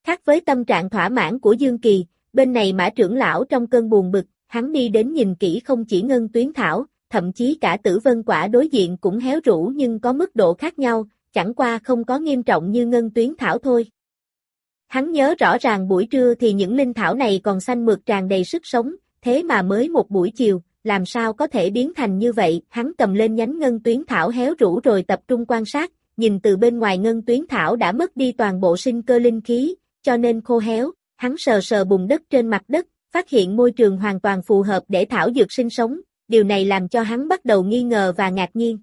Khác với tâm trạng thỏa mãn của Dương Kỳ, bên này Mã trưởng lão trong cơn buồn bực, hắn đi đến nhìn kỹ không chỉ ngân tuyến thảo, thậm chí cả tử vân quả đối diện cũng héo rũ nhưng có mức độ khác nhau, chẳng qua không có nghiêm trọng như ngân tuyến thảo thôi. Hắn nhớ rõ ràng buổi trưa thì những linh thảo này còn xanh mượt tràn đầy sức sống, thế mà mới một buổi chiều, làm sao có thể biến thành như vậy? Hắn cầm lên nhánh ngân tuyến thảo héo rũ rồi tập trung quan sát, nhìn từ bên ngoài ngân tuyến thảo đã mất đi toàn bộ sinh cơ linh khí, cho nên khô héo, hắn sờ sờ bùn đất trên mặt đất, phát hiện môi trường hoàn toàn phù hợp để thảo dược sinh sống, điều này làm cho hắn bắt đầu nghi ngờ và ngạc nhiên.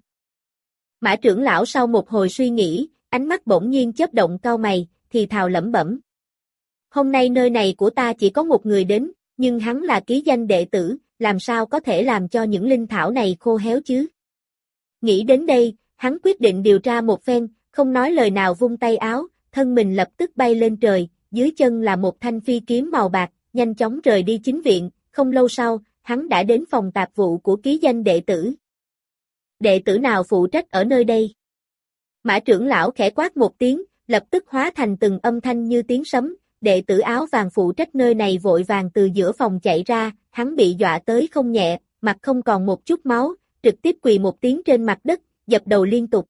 Mã trưởng lão sau một hồi suy nghĩ, ánh mắt bỗng nhiên chớp động cau mày, thì thào lẩm bẩm. Hôm nay nơi này của ta chỉ có một người đến, nhưng hắn là ký danh đệ tử, làm sao có thể làm cho những linh thảo này khô héo chứ? Nghĩ đến đây, hắn quyết định điều tra một phen, không nói lời nào vung tay áo, thân mình lập tức bay lên trời, dưới chân là một thanh phi kiếm màu bạc, nhanh chóng rời đi chính viện, không lâu sau, hắn đã đến phòng tạp vụ của ký danh đệ tử. Đệ tử nào phụ trách ở nơi đây? Mã trưởng lão khẽ quát một tiếng, lập tức hóa thành từng âm thanh như tiếng sấm, đệ tử áo vàng phụ trách nơi này vội vàng từ giữa phòng chạy ra, hắn bị dọa tới không nhẹ, mặt không còn một chút máu, trực tiếp quỳ một tiếng trên mặt đất, dập đầu liên tục.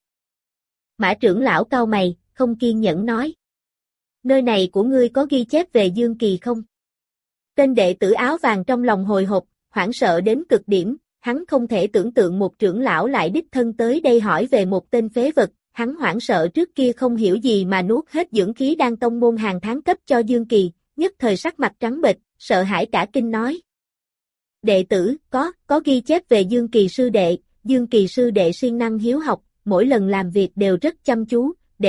Mã trưởng lão cau mày, không kiên nhẫn nói. Nơi này của ngươi có ghi chép về Dương Kỳ không? Tên đệ tử áo vàng trong lòng hồi hộp, hoảng sợ đến cực điểm, hắn không thể tưởng tượng một trưởng lão lại đích thân tới đây hỏi về một tên phế vật, hắn hoảng sợ trước kia không hiểu gì mà nuốt hết dưỡng khí đang tông môn hàng tháng cấp cho Dương Kỳ, nhất thời sắc mặt trắng bệch, sợ hãi cả kinh nói. Đệ tử, có ghi chép về Dương Kỳ sư đệ siêng năng hiếu học, mỗi lần làm việc đều rất chăm chú,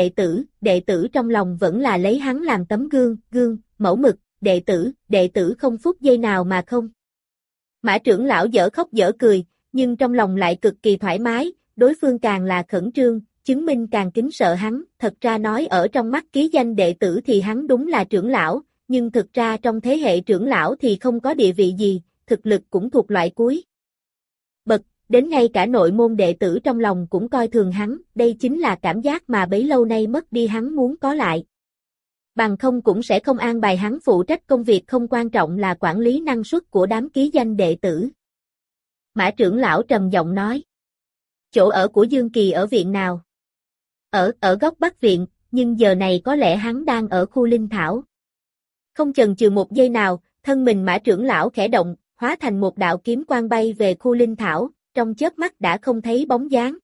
đệ tử trong lòng vẫn là lấy hắn làm tấm gương, mẫu mực, đệ tử không phút giây nào mà không. Mã trưởng lão dở khóc dở cười, nhưng trong lòng lại cực kỳ thoải mái, đối phương càng là khẩn trương, chứng minh càng kính sợ hắn, thật ra nói ở trong mắt ký danh đệ tử thì hắn đúng là trưởng lão, nhưng thực ra trong thế hệ trưởng lão thì không có địa vị gì, thực lực cũng thuộc loại cuối. Đến ngay cả nội môn đệ tử trong lòng cũng coi thường hắn, đây chính là cảm giác mà bấy lâu nay mất đi hắn muốn có lại. Bằng không cũng sẽ không an bài hắn phụ trách công việc không quan trọng là quản lý năng suất của đám ký danh đệ tử. Mã trưởng lão trầm giọng nói. Chỗ ở của Dương Kỳ ở viện nào? Ở góc Bắc viện, nhưng giờ này có lẽ hắn đang ở khu linh thảo. Không chần chừ một giây nào, thân mình Mã trưởng lão khẽ động, hóa thành một đạo kiếm quang bay về khu linh thảo, trong chớp mắt đã không thấy bóng dáng.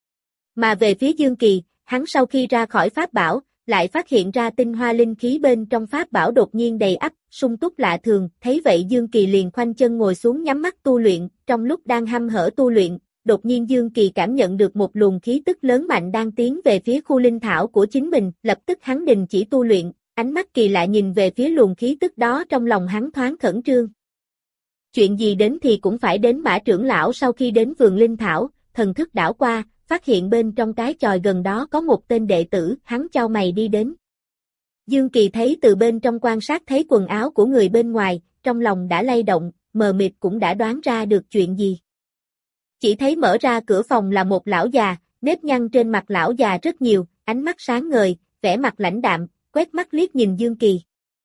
Mà về phía Dương Kỳ, hắn sau khi ra khỏi pháp bảo, lại phát hiện ra tinh hoa linh khí bên trong pháp bảo đột nhiên đầy ắp, sung túc lạ thường, thấy vậy Dương Kỳ liền khoanh chân ngồi xuống nhắm mắt tu luyện, trong lúc đang hăm hở tu luyện, đột nhiên Dương Kỳ cảm nhận được một luồng khí tức lớn mạnh đang tiến về phía khu linh thảo của chính mình, lập tức hắn đình chỉ tu luyện, ánh mắt kỳ lạ nhìn về phía luồng khí tức đó trong lòng hắn thoáng khẩn trương. Chuyện gì đến thì cũng phải đến. Mã trưởng lão sau khi đến vườn linh thảo, thần thức đảo qua, phát hiện bên trong cái chòi gần đó có một tên đệ tử, hắn chau mày đi đến. Dương Kỳ thấy từ bên trong quan sát thấy quần áo của người bên ngoài, trong lòng đã lay động, mờ mịt cũng đã đoán ra được chuyện gì. Chỉ thấy mở ra cửa phòng là một lão già, nếp nhăn trên mặt lão già rất nhiều, ánh mắt sáng ngời, vẻ mặt lãnh đạm, quét mắt liếc nhìn Dương Kỳ.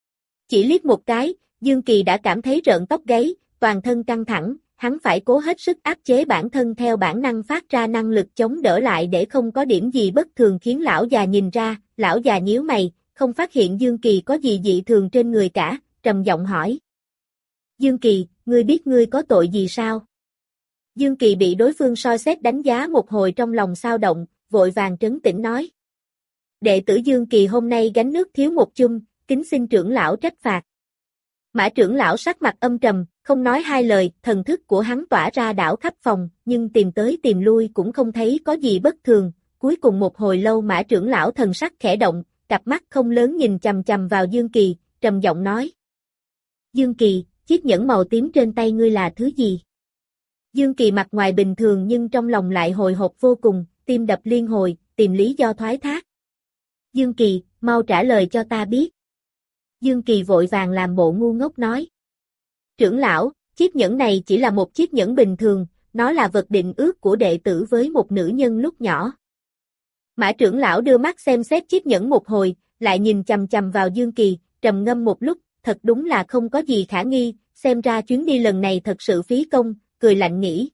Chỉ liếc một cái, Dương Kỳ đã cảm thấy rợn tóc gáy, toàn thân căng thẳng, hắn phải cố hết sức áp chế bản thân theo bản năng phát ra năng lực chống đỡ lại để không có điểm gì bất thường khiến lão già nhìn ra, lão già nhíu mày, không phát hiện Dương Kỳ có gì dị thường trên người cả, trầm giọng hỏi. Dương Kỳ, ngươi biết ngươi có tội gì sao? Dương Kỳ bị đối phương soi xét đánh giá một hồi trong lòng xao động, vội vàng trấn tĩnh nói. Đệ tử Dương Kỳ hôm nay gánh nước thiếu một chung, kính xin trưởng lão trách phạt. Mã trưởng lão sắc mặt âm trầm, không nói hai lời, thần thức của hắn tỏa ra đảo khắp phòng, nhưng tìm tới tìm lui cũng không thấy có gì bất thường, cuối cùng một hồi lâu Mã trưởng lão thần sắc khẽ động, cặp mắt không lớn nhìn chằm chằm vào Dương Kỳ, trầm giọng nói. Dương Kỳ, chiếc nhẫn màu tím trên tay ngươi là thứ gì? Dương Kỳ mặt ngoài bình thường nhưng trong lòng lại hồi hộp vô cùng, tim đập liên hồi, tìm lý do thoái thác. Dương Kỳ, mau trả lời cho ta biết. Dương Kỳ vội vàng làm bộ ngu ngốc nói. Trưởng lão, chiếc nhẫn này chỉ là một chiếc nhẫn bình thường, nó là vật định ước của đệ tử với một nữ nhân lúc nhỏ. Mã trưởng lão đưa mắt xem xét chiếc nhẫn một hồi, lại nhìn chằm chằm vào Dương Kỳ, trầm ngâm một lúc, thật đúng là không có gì khả nghi, xem ra chuyến đi lần này thật sự phí công, cười lạnh nghĩ.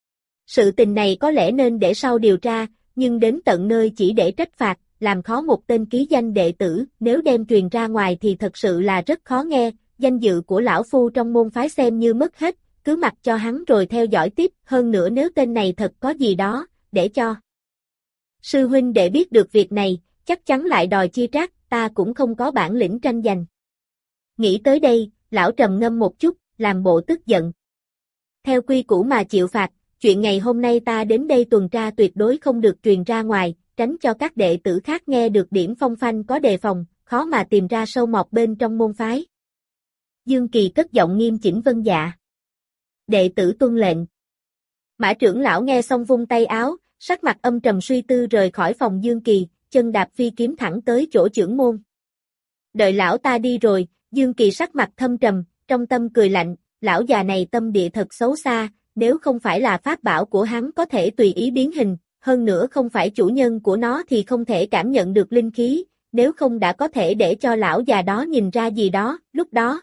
Sự tình này có lẽ nên để sau điều tra, nhưng đến tận nơi chỉ để trách phạt, làm khó một tên ký danh đệ tử, nếu đem truyền ra ngoài thì thật sự là rất khó nghe, danh dự của lão phu trong môn phái xem như mất hết, cứ mặc cho hắn rồi theo dõi tiếp, hơn nữa nếu tên này thật có gì đó, để cho sư huynh đệ biết được việc này, chắc chắn lại đòi chia trác, ta cũng không có bản lĩnh tranh giành. Nghĩ tới đây, lão trầm ngâm một chút, làm bộ tức giận. Theo quy củ mà chịu phạt, chuyện ngày hôm nay ta đến đây tuần tra tuyệt đối không được truyền ra ngoài, tránh cho các đệ tử khác nghe được điểm phong phanh có đề phòng, khó mà tìm ra sâu mọt bên trong môn phái. Dương Kỳ cất giọng nghiêm chỉnh vâng dạ. Đệ tử tuân lệnh. Mã trưởng lão nghe xong vung tay áo, sắc mặt âm trầm suy tư rời khỏi phòng Dương Kỳ, chân đạp phi kiếm thẳng tới chỗ trưởng môn. Đợi lão ta đi rồi, Dương Kỳ sắc mặt thâm trầm, trong tâm cười lạnh, lão già này tâm địa thật xấu xa, nếu không phải là pháp bảo của hắn có thể tùy ý biến hình, hơn nữa không phải chủ nhân của nó thì không thể cảm nhận được linh khí, nếu không đã có thể để cho lão già đó nhìn ra gì đó, lúc đó.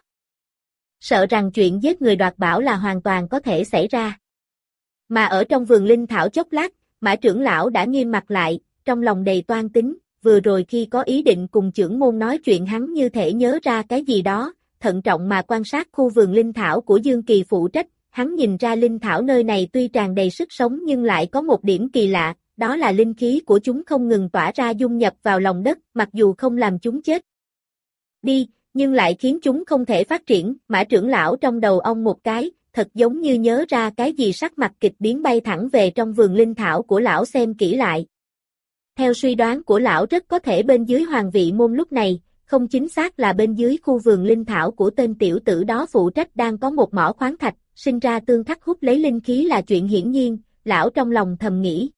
Sợ rằng chuyện giết người đoạt bảo là hoàn toàn có thể xảy ra. Mà ở trong vườn linh thảo chốc lát, Mã trưởng lão đã nghiêm mặt lại, trong lòng đầy toan tính, vừa rồi khi có ý định cùng trưởng môn nói chuyện hắn như thể nhớ ra cái gì đó, thận trọng mà quan sát khu vườn linh thảo của Dương Kỳ phụ trách, hắn nhìn ra linh thảo nơi này tuy tràn đầy sức sống nhưng lại có một điểm kỳ lạ, đó là linh khí của chúng không ngừng tỏa ra dung nhập vào lòng đất, mặc dù không làm chúng chết đi, nhưng lại khiến chúng không thể phát triển. Mã trưởng lão trong đầu ông một cái, thật giống như nhớ ra cái gì, sắc mặt kịch biến bay thẳng về trong vườn linh thảo của lão xem kỹ lại. Theo suy đoán của lão rất có thể bên dưới Hoàng Vị Môn lúc này, không chính xác là bên dưới khu vườn linh thảo của tên tiểu tử đó phụ trách đang có một mỏ khoáng thạch, sinh ra tương khắc hút lấy linh khí là chuyện hiển nhiên, lão trong lòng thầm nghĩ.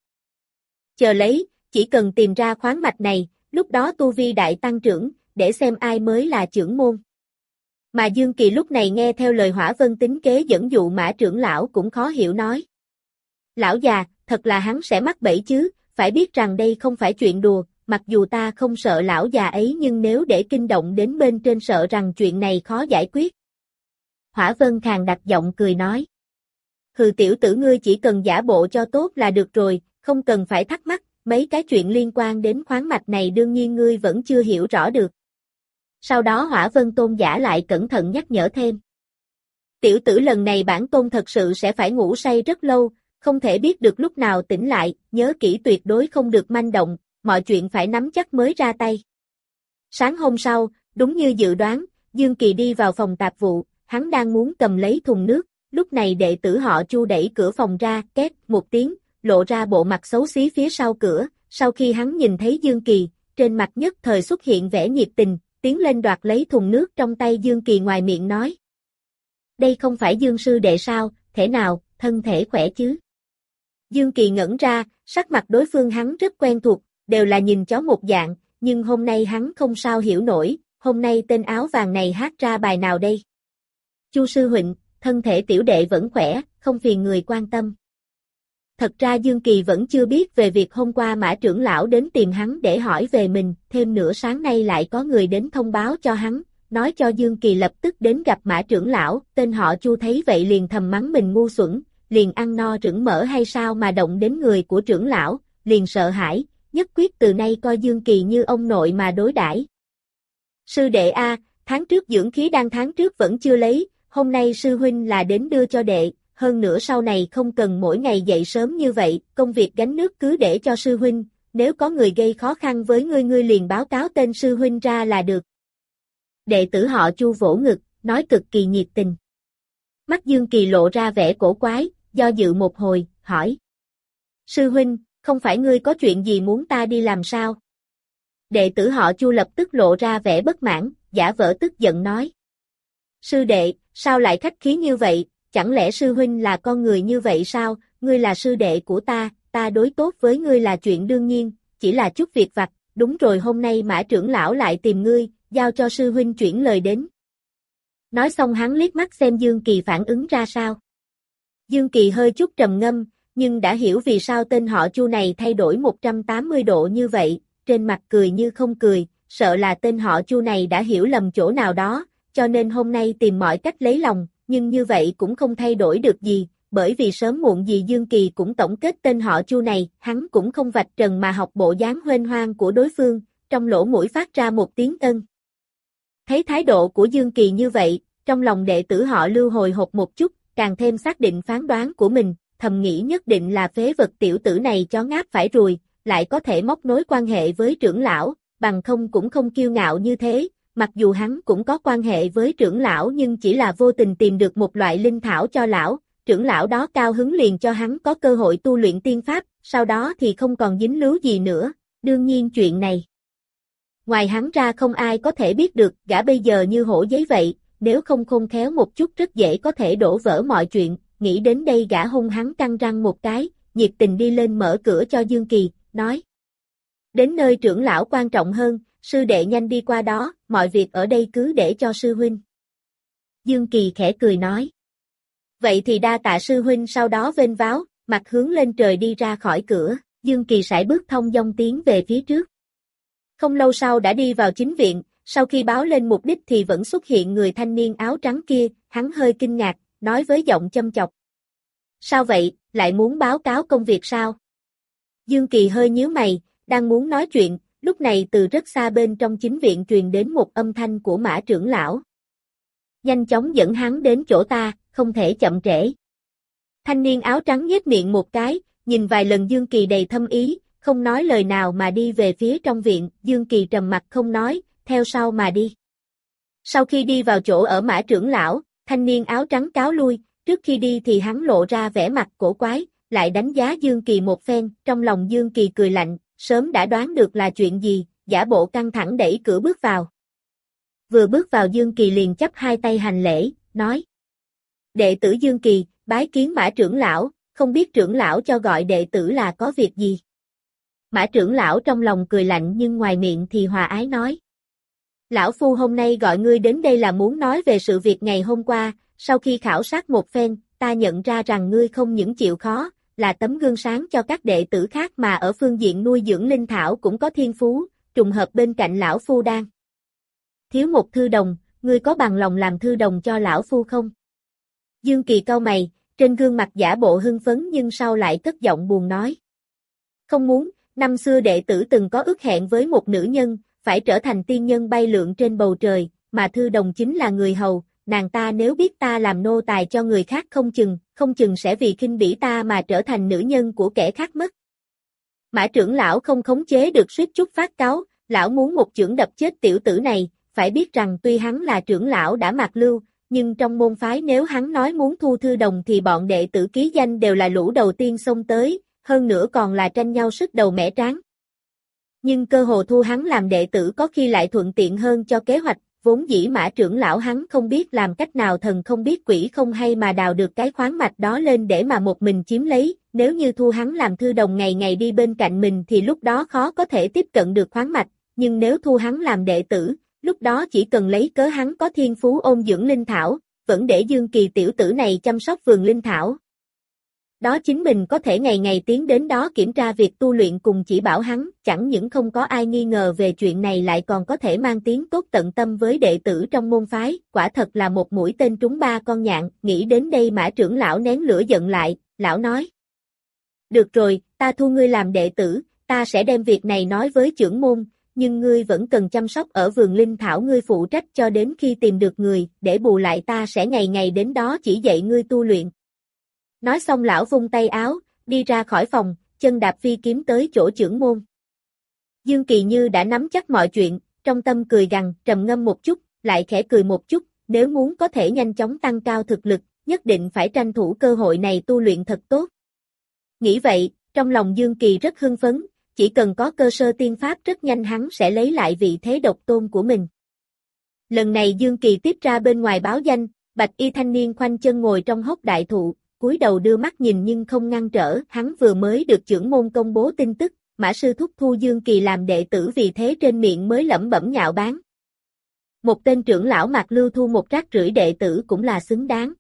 Chờ lấy, chỉ cần tìm ra khoáng mạch này, lúc đó tu vi đại tăng trưởng, để xem ai mới là trưởng môn. Mà Dương Kỳ lúc này nghe theo lời Hỏa Vân tính kế dẫn dụ Mã trưởng lão cũng khó hiểu nói. Lão già, thật là hắn sẽ mắc bẫy chứ, phải biết rằng đây không phải chuyện đùa, mặc dù ta không sợ lão già ấy nhưng nếu để kinh động đến bên trên sợ rằng chuyện này khó giải quyết. Hỏa Vân khàn đặc giọng cười nói. Hừ, tiểu tử ngươi chỉ cần giả bộ cho tốt là được rồi, không cần phải thắc mắc, mấy cái chuyện liên quan đến khoáng mạch này đương nhiên ngươi vẫn chưa hiểu rõ được. Sau đó Hỏa Vân tôn giả lại cẩn thận nhắc nhở thêm. Tiểu tử lần này bản tôn thật sự sẽ phải ngủ say rất lâu, không thể biết được lúc nào tỉnh lại, nhớ kỹ tuyệt đối không được manh động, mọi chuyện phải nắm chắc mới ra tay. Sáng hôm sau, đúng như dự đoán, Dương Kỳ đi vào phòng tạp vụ, hắn đang muốn cầm lấy thùng nước, lúc này đệ tử họ Chu đẩy cửa phòng ra, két một tiếng, lộ ra bộ mặt xấu xí phía sau cửa, sau khi hắn nhìn thấy Dương Kỳ, trên mặt nhất thời xuất hiện vẻ nhiệt tình, tiến lên đoạt lấy thùng nước trong tay Dương Kỳ ngoài miệng nói. Đây không phải Dương sư đệ sao, thể nào, thân thể khỏe chứ? Dương Kỳ ngẩn ra, sắc mặt đối phương hắn rất quen thuộc, đều là nhìn chó một dạng, nhưng hôm nay hắn không sao hiểu nổi, hôm nay tên áo vàng này hát ra bài nào đây? Chu sư huynh, thân thể tiểu đệ vẫn khỏe, không phiền người quan tâm. Thật ra Dương Kỳ vẫn chưa biết về việc hôm qua Mã trưởng lão đến tìm hắn để hỏi về mình, thêm nữa sáng nay lại có người đến thông báo cho hắn, nói cho Dương Kỳ lập tức đến gặp Mã trưởng lão, tên họ Chu thấy vậy liền thầm mắng mình ngu xuẩn, liền ăn no rửng mỡ hay sao mà động đến người của trưởng lão, liền sợ hãi, nhất quyết từ nay coi Dương Kỳ như ông nội mà đối đãi. Sư đệ a, tháng trước dưỡng khí đan tháng trước vẫn chưa lấy, hôm nay sư huynh là đến đưa cho đệ, hơn nữa sau này không cần mỗi ngày dậy sớm như vậy, công việc gánh nước cứ để cho sư huynh, nếu có người gây khó khăn với ngươi liền báo cáo tên sư huynh ra là được. Đệ tử họ Chu vỗ ngực, nói cực kỳ nhiệt tình. Mắt Dương Kỳ lộ ra vẻ cổ quái, do dự một hồi, hỏi. Sư huynh, không phải ngươi có chuyện gì muốn ta đi làm sao? Đệ tử họ Chu lập tức lộ ra vẻ bất mãn, giả vờ tức giận nói. Sư đệ, sao lại khách khí như vậy, chẳng lẽ sư huynh là con người như vậy sao, ngươi là sư đệ của ta đối tốt với ngươi là chuyện đương nhiên, chỉ là chút việc vặt, đúng rồi hôm nay Mã trưởng lão lại tìm ngươi, giao cho sư huynh chuyển lời đến. Nói xong hắn liếc mắt xem Dương Kỳ phản ứng ra sao. Dương Kỳ hơi chút trầm ngâm, nhưng đã hiểu vì sao tên họ Chu này thay đổi 180 độ như vậy, trên mặt cười như không cười, sợ là tên họ Chu này đã hiểu lầm chỗ nào đó, cho nên hôm nay tìm mọi cách lấy lòng, nhưng như vậy cũng không thay đổi được gì, bởi vì sớm muộn gì Dương Kỳ cũng tổng kết tên họ Chu này, hắn cũng không vạch trần mà học bộ dáng huênh hoang của đối phương, trong lỗ mũi phát ra một tiếng ân. Thấy thái độ của Dương Kỳ như vậy, trong lòng đệ tử họ Lưu hồi hộp một chút, càng thêm xác định phán đoán của mình, thầm nghĩ nhất định là phế vật tiểu tử này chó ngáp phải ruồi, lại có thể móc nối quan hệ với trưởng lão, bằng không cũng không kiêu ngạo như thế, mặc dù hắn cũng có quan hệ với trưởng lão nhưng chỉ là vô tình tìm được một loại linh thảo cho lão, trưởng lão đó cao hứng liền cho hắn có cơ hội tu luyện tiên pháp, sau đó thì không còn dính líu gì nữa, đương nhiên chuyện này. Ngoài hắn ra không ai có thể biết được, gã bây giờ như hổ giấy vậy, nếu không khôn khéo một chút rất dễ có thể đổ vỡ mọi chuyện, nghĩ đến đây gã hung hắn căng răng một cái, nhiệt tình đi lên mở cửa cho Dương Kỳ, nói. Đến nơi trưởng lão quan trọng hơn, sư đệ nhanh đi qua đó, mọi việc ở đây cứ để cho sư huynh. Dương Kỳ khẽ cười nói. Vậy thì đa tạ sư huynh, sau đó vênh váo, mặt hướng lên trời đi ra khỏi cửa, Dương Kỳ sải bước thong dong tiến về phía trước. Không lâu sau đã đi vào chính viện, sau khi báo lên mục đích thì vẫn xuất hiện người thanh niên áo trắng kia, hắn hơi kinh ngạc, nói với giọng châm chọc. Sao vậy, lại muốn báo cáo công việc sao? Dương Kỳ hơi nhíu mày, đang muốn nói chuyện, lúc này từ rất xa bên trong chính viện truyền đến một âm thanh của Mã trưởng lão. Nhanh chóng dẫn hắn đến chỗ ta, không thể chậm trễ. Thanh niên áo trắng nhếch miệng một cái, nhìn vài lần Dương Kỳ đầy thâm ý, không nói lời nào mà đi về phía trong viện, Dương Kỳ trầm mặt không nói, theo sau mà đi. Sau khi đi vào chỗ ở Mã trưởng lão, thanh niên áo trắng cáo lui, trước khi đi thì hắn lộ ra vẻ mặt cổ quái, lại đánh giá Dương Kỳ một phen, trong lòng Dương Kỳ cười lạnh, sớm đã đoán được là chuyện gì, giả bộ căng thẳng đẩy cửa bước vào. Vừa bước vào Dương Kỳ liền chắp hai tay hành lễ, nói. Đệ tử Dương Kỳ, bái kiến Mã trưởng lão, không biết trưởng lão cho gọi đệ tử là có việc gì. Mã trưởng lão trong lòng cười lạnh nhưng ngoài miệng thì hòa ái nói. Lão Phu hôm nay gọi ngươi đến đây là muốn nói về sự việc ngày hôm qua, sau khi khảo sát một phen, ta nhận ra rằng ngươi không những chịu khó, là tấm gương sáng cho các đệ tử khác mà ở phương diện nuôi dưỡng linh thảo cũng có thiên phú, trùng hợp bên cạnh lão Phu đang thiếu một thư đồng, ngươi có bằng lòng làm thư đồng cho lão Phu không? Dương Kỳ cau mày, trên gương mặt giả bộ hưng phấn nhưng sau lại cất giọng buồn nói. Không muốn, năm xưa đệ tử từng có ước hẹn với một nữ nhân, phải trở thành tiên nhân bay lượn trên bầu trời, mà thư đồng chính là người hầu, nàng ta nếu biết ta làm nô tài cho người khác không chừng sẽ vì khinh bỉ ta mà trở thành nữ nhân của kẻ khác mất. Mã trưởng lão không khống chế được suýt chút phát cáu, lão muốn một chưởng đập chết tiểu tử này, phải biết rằng tuy hắn là trưởng lão đã mạc lưu, nhưng trong môn phái nếu hắn nói muốn thu thư đồng thì bọn đệ tử ký danh đều là lũ đầu tiên xông tới, hơn nữa còn là tranh nhau sức đầu mẻ trán. Nhưng cơ hồ thu hắn làm đệ tử có khi lại thuận tiện hơn cho kế hoạch, vốn dĩ Mã trưởng lão hắn không biết làm cách nào thần không biết quỷ không hay mà đào được cái khoáng mạch đó lên để mà một mình chiếm lấy, nếu như thu hắn làm thư đồng ngày ngày đi bên cạnh mình thì lúc đó khó có thể tiếp cận được khoáng mạch, nhưng nếu thu hắn làm đệ tử, lúc đó chỉ cần lấy cớ hắn có thiên phú ôn dưỡng linh thảo, vẫn để Dương Kỳ tiểu tử này chăm sóc vườn linh thảo. Đó chính mình có thể ngày ngày tiến đến đó kiểm tra việc tu luyện cùng chỉ bảo hắn, chẳng những không có ai nghi ngờ về chuyện này lại còn có thể mang tiếng tốt tận tâm với đệ tử trong môn phái, quả thật là một mũi tên trúng ba con nhạn, nghĩ đến đây Mã trưởng lão nén lửa giận lại, lão nói. Được rồi, ta thu ngươi làm đệ tử, ta sẽ đem việc này nói với trưởng môn, nhưng ngươi vẫn cần chăm sóc ở vườn linh thảo ngươi phụ trách cho đến khi tìm được người, để bù lại ta sẽ ngày ngày đến đó chỉ dạy ngươi tu luyện. Nói xong lão vung tay áo, đi ra khỏi phòng, chân đạp phi kiếm tới chỗ trưởng môn. Dương Kỳ như đã nắm chắc mọi chuyện, trong tâm cười gằn, trầm ngâm một chút, lại khẽ cười một chút, nếu muốn có thể nhanh chóng tăng cao thực lực, nhất định phải tranh thủ cơ hội này tu luyện thật tốt. Nghĩ vậy, trong lòng Dương Kỳ rất hưng phấn, chỉ cần có cơ sơ tiên pháp rất nhanh hắn sẽ lấy lại vị thế độc tôn của mình. Lần này Dương Kỳ tiếp ra bên ngoài báo danh, bạch y thanh niên khoanh chân ngồi trong hốc đại thụ, cúi đầu đưa mắt nhìn nhưng không ngăn trở, hắn vừa mới được trưởng môn công bố tin tức, Mã sư thúc thu Dương Kỳ làm đệ tử vì thế trên miệng mới lẩm bẩm nhạo báng. Một tên trưởng lão Mạc Lưu thu một rác rưởi đệ tử cũng là xứng đáng.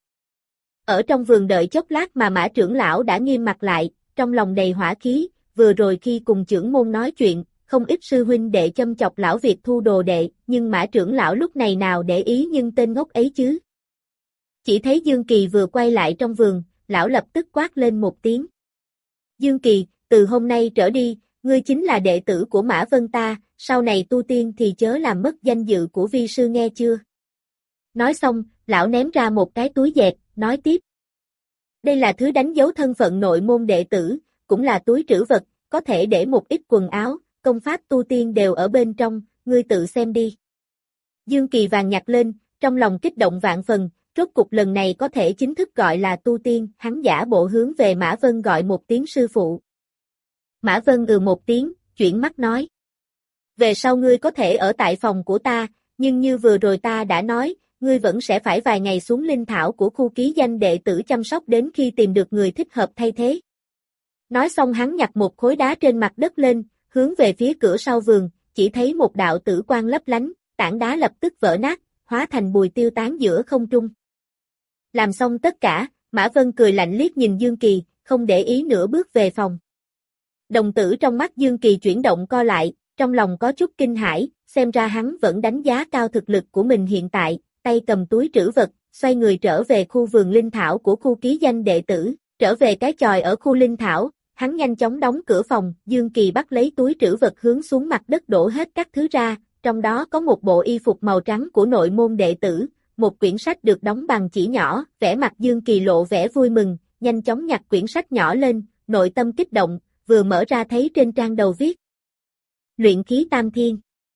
Ở trong vườn đợi chốc lát mà Mã trưởng lão đã nghiêm mặt lại, trong lòng đầy hỏa khí, vừa rồi khi cùng trưởng môn nói chuyện, không ít sư huynh đệ châm chọc lão việc thu đồ đệ, nhưng Mã trưởng lão lúc này nào để ý nhưng tên ngốc ấy chứ. Chỉ thấy Dương Kỳ vừa quay lại trong vườn, lão lập tức quát lên một tiếng. Dương Kỳ, từ hôm nay trở đi, ngươi chính là đệ tử của Mã Vân ta, sau này tu tiên thì chớ làm mất danh dự của vi sư nghe chưa. Nói xong, lão ném ra một cái túi dẹt, nói tiếp. Đây là thứ đánh dấu thân phận nội môn đệ tử, cũng là túi trữ vật, có thể để một ít quần áo, công pháp tu tiên đều ở bên trong, ngươi tự xem đi. Dương Kỳ vàng nhặt lên, trong lòng kích động vạn phần, rốt cục lần này có thể chính thức gọi là tu tiên, hắn giả bộ hướng về Mã Vân gọi một tiếng sư phụ. Mã Vân một tiếng, chuyển mắt nói. Về sau ngươi có thể ở tại phòng của ta, nhưng như vừa rồi ta đã nói, ngươi vẫn sẽ phải vài ngày xuống linh thảo của khu ký danh đệ tử chăm sóc đến khi tìm được người thích hợp thay thế. Nói xong hắn nhặt một khối đá trên mặt đất lên, hướng về phía cửa sau vườn, chỉ thấy một đạo tử quang lấp lánh, tảng đá lập tức vỡ nát, hóa thành bùi tiêu tán giữa không trung. Làm xong tất cả, Mã Vân cười lạnh liếc nhìn Dương Kỳ, không để ý nữa bước về phòng. Đồng tử trong mắt Dương Kỳ chuyển động co lại, trong lòng có chút kinh hãi, xem ra hắn vẫn đánh giá cao thực lực của mình hiện tại, tay cầm túi trữ vật, xoay người trở về khu vườn linh thảo của khu ký danh đệ tử, trở về cái chòi ở khu linh thảo, hắn nhanh chóng đóng cửa phòng, Dương Kỳ bắt lấy túi trữ vật hướng xuống mặt đất đổ hết các thứ ra, trong đó có một bộ y phục màu trắng của nội môn đệ tử, một quyển sách được đóng bằng chỉ nhỏ, vẻ mặt Dương Kỳ lộ vẻ vui mừng, nhanh chóng nhặt quyển sách nhỏ lên, nội tâm kích động, vừa mở ra thấy trên trang đầu viết. Luyện khí tam thiên.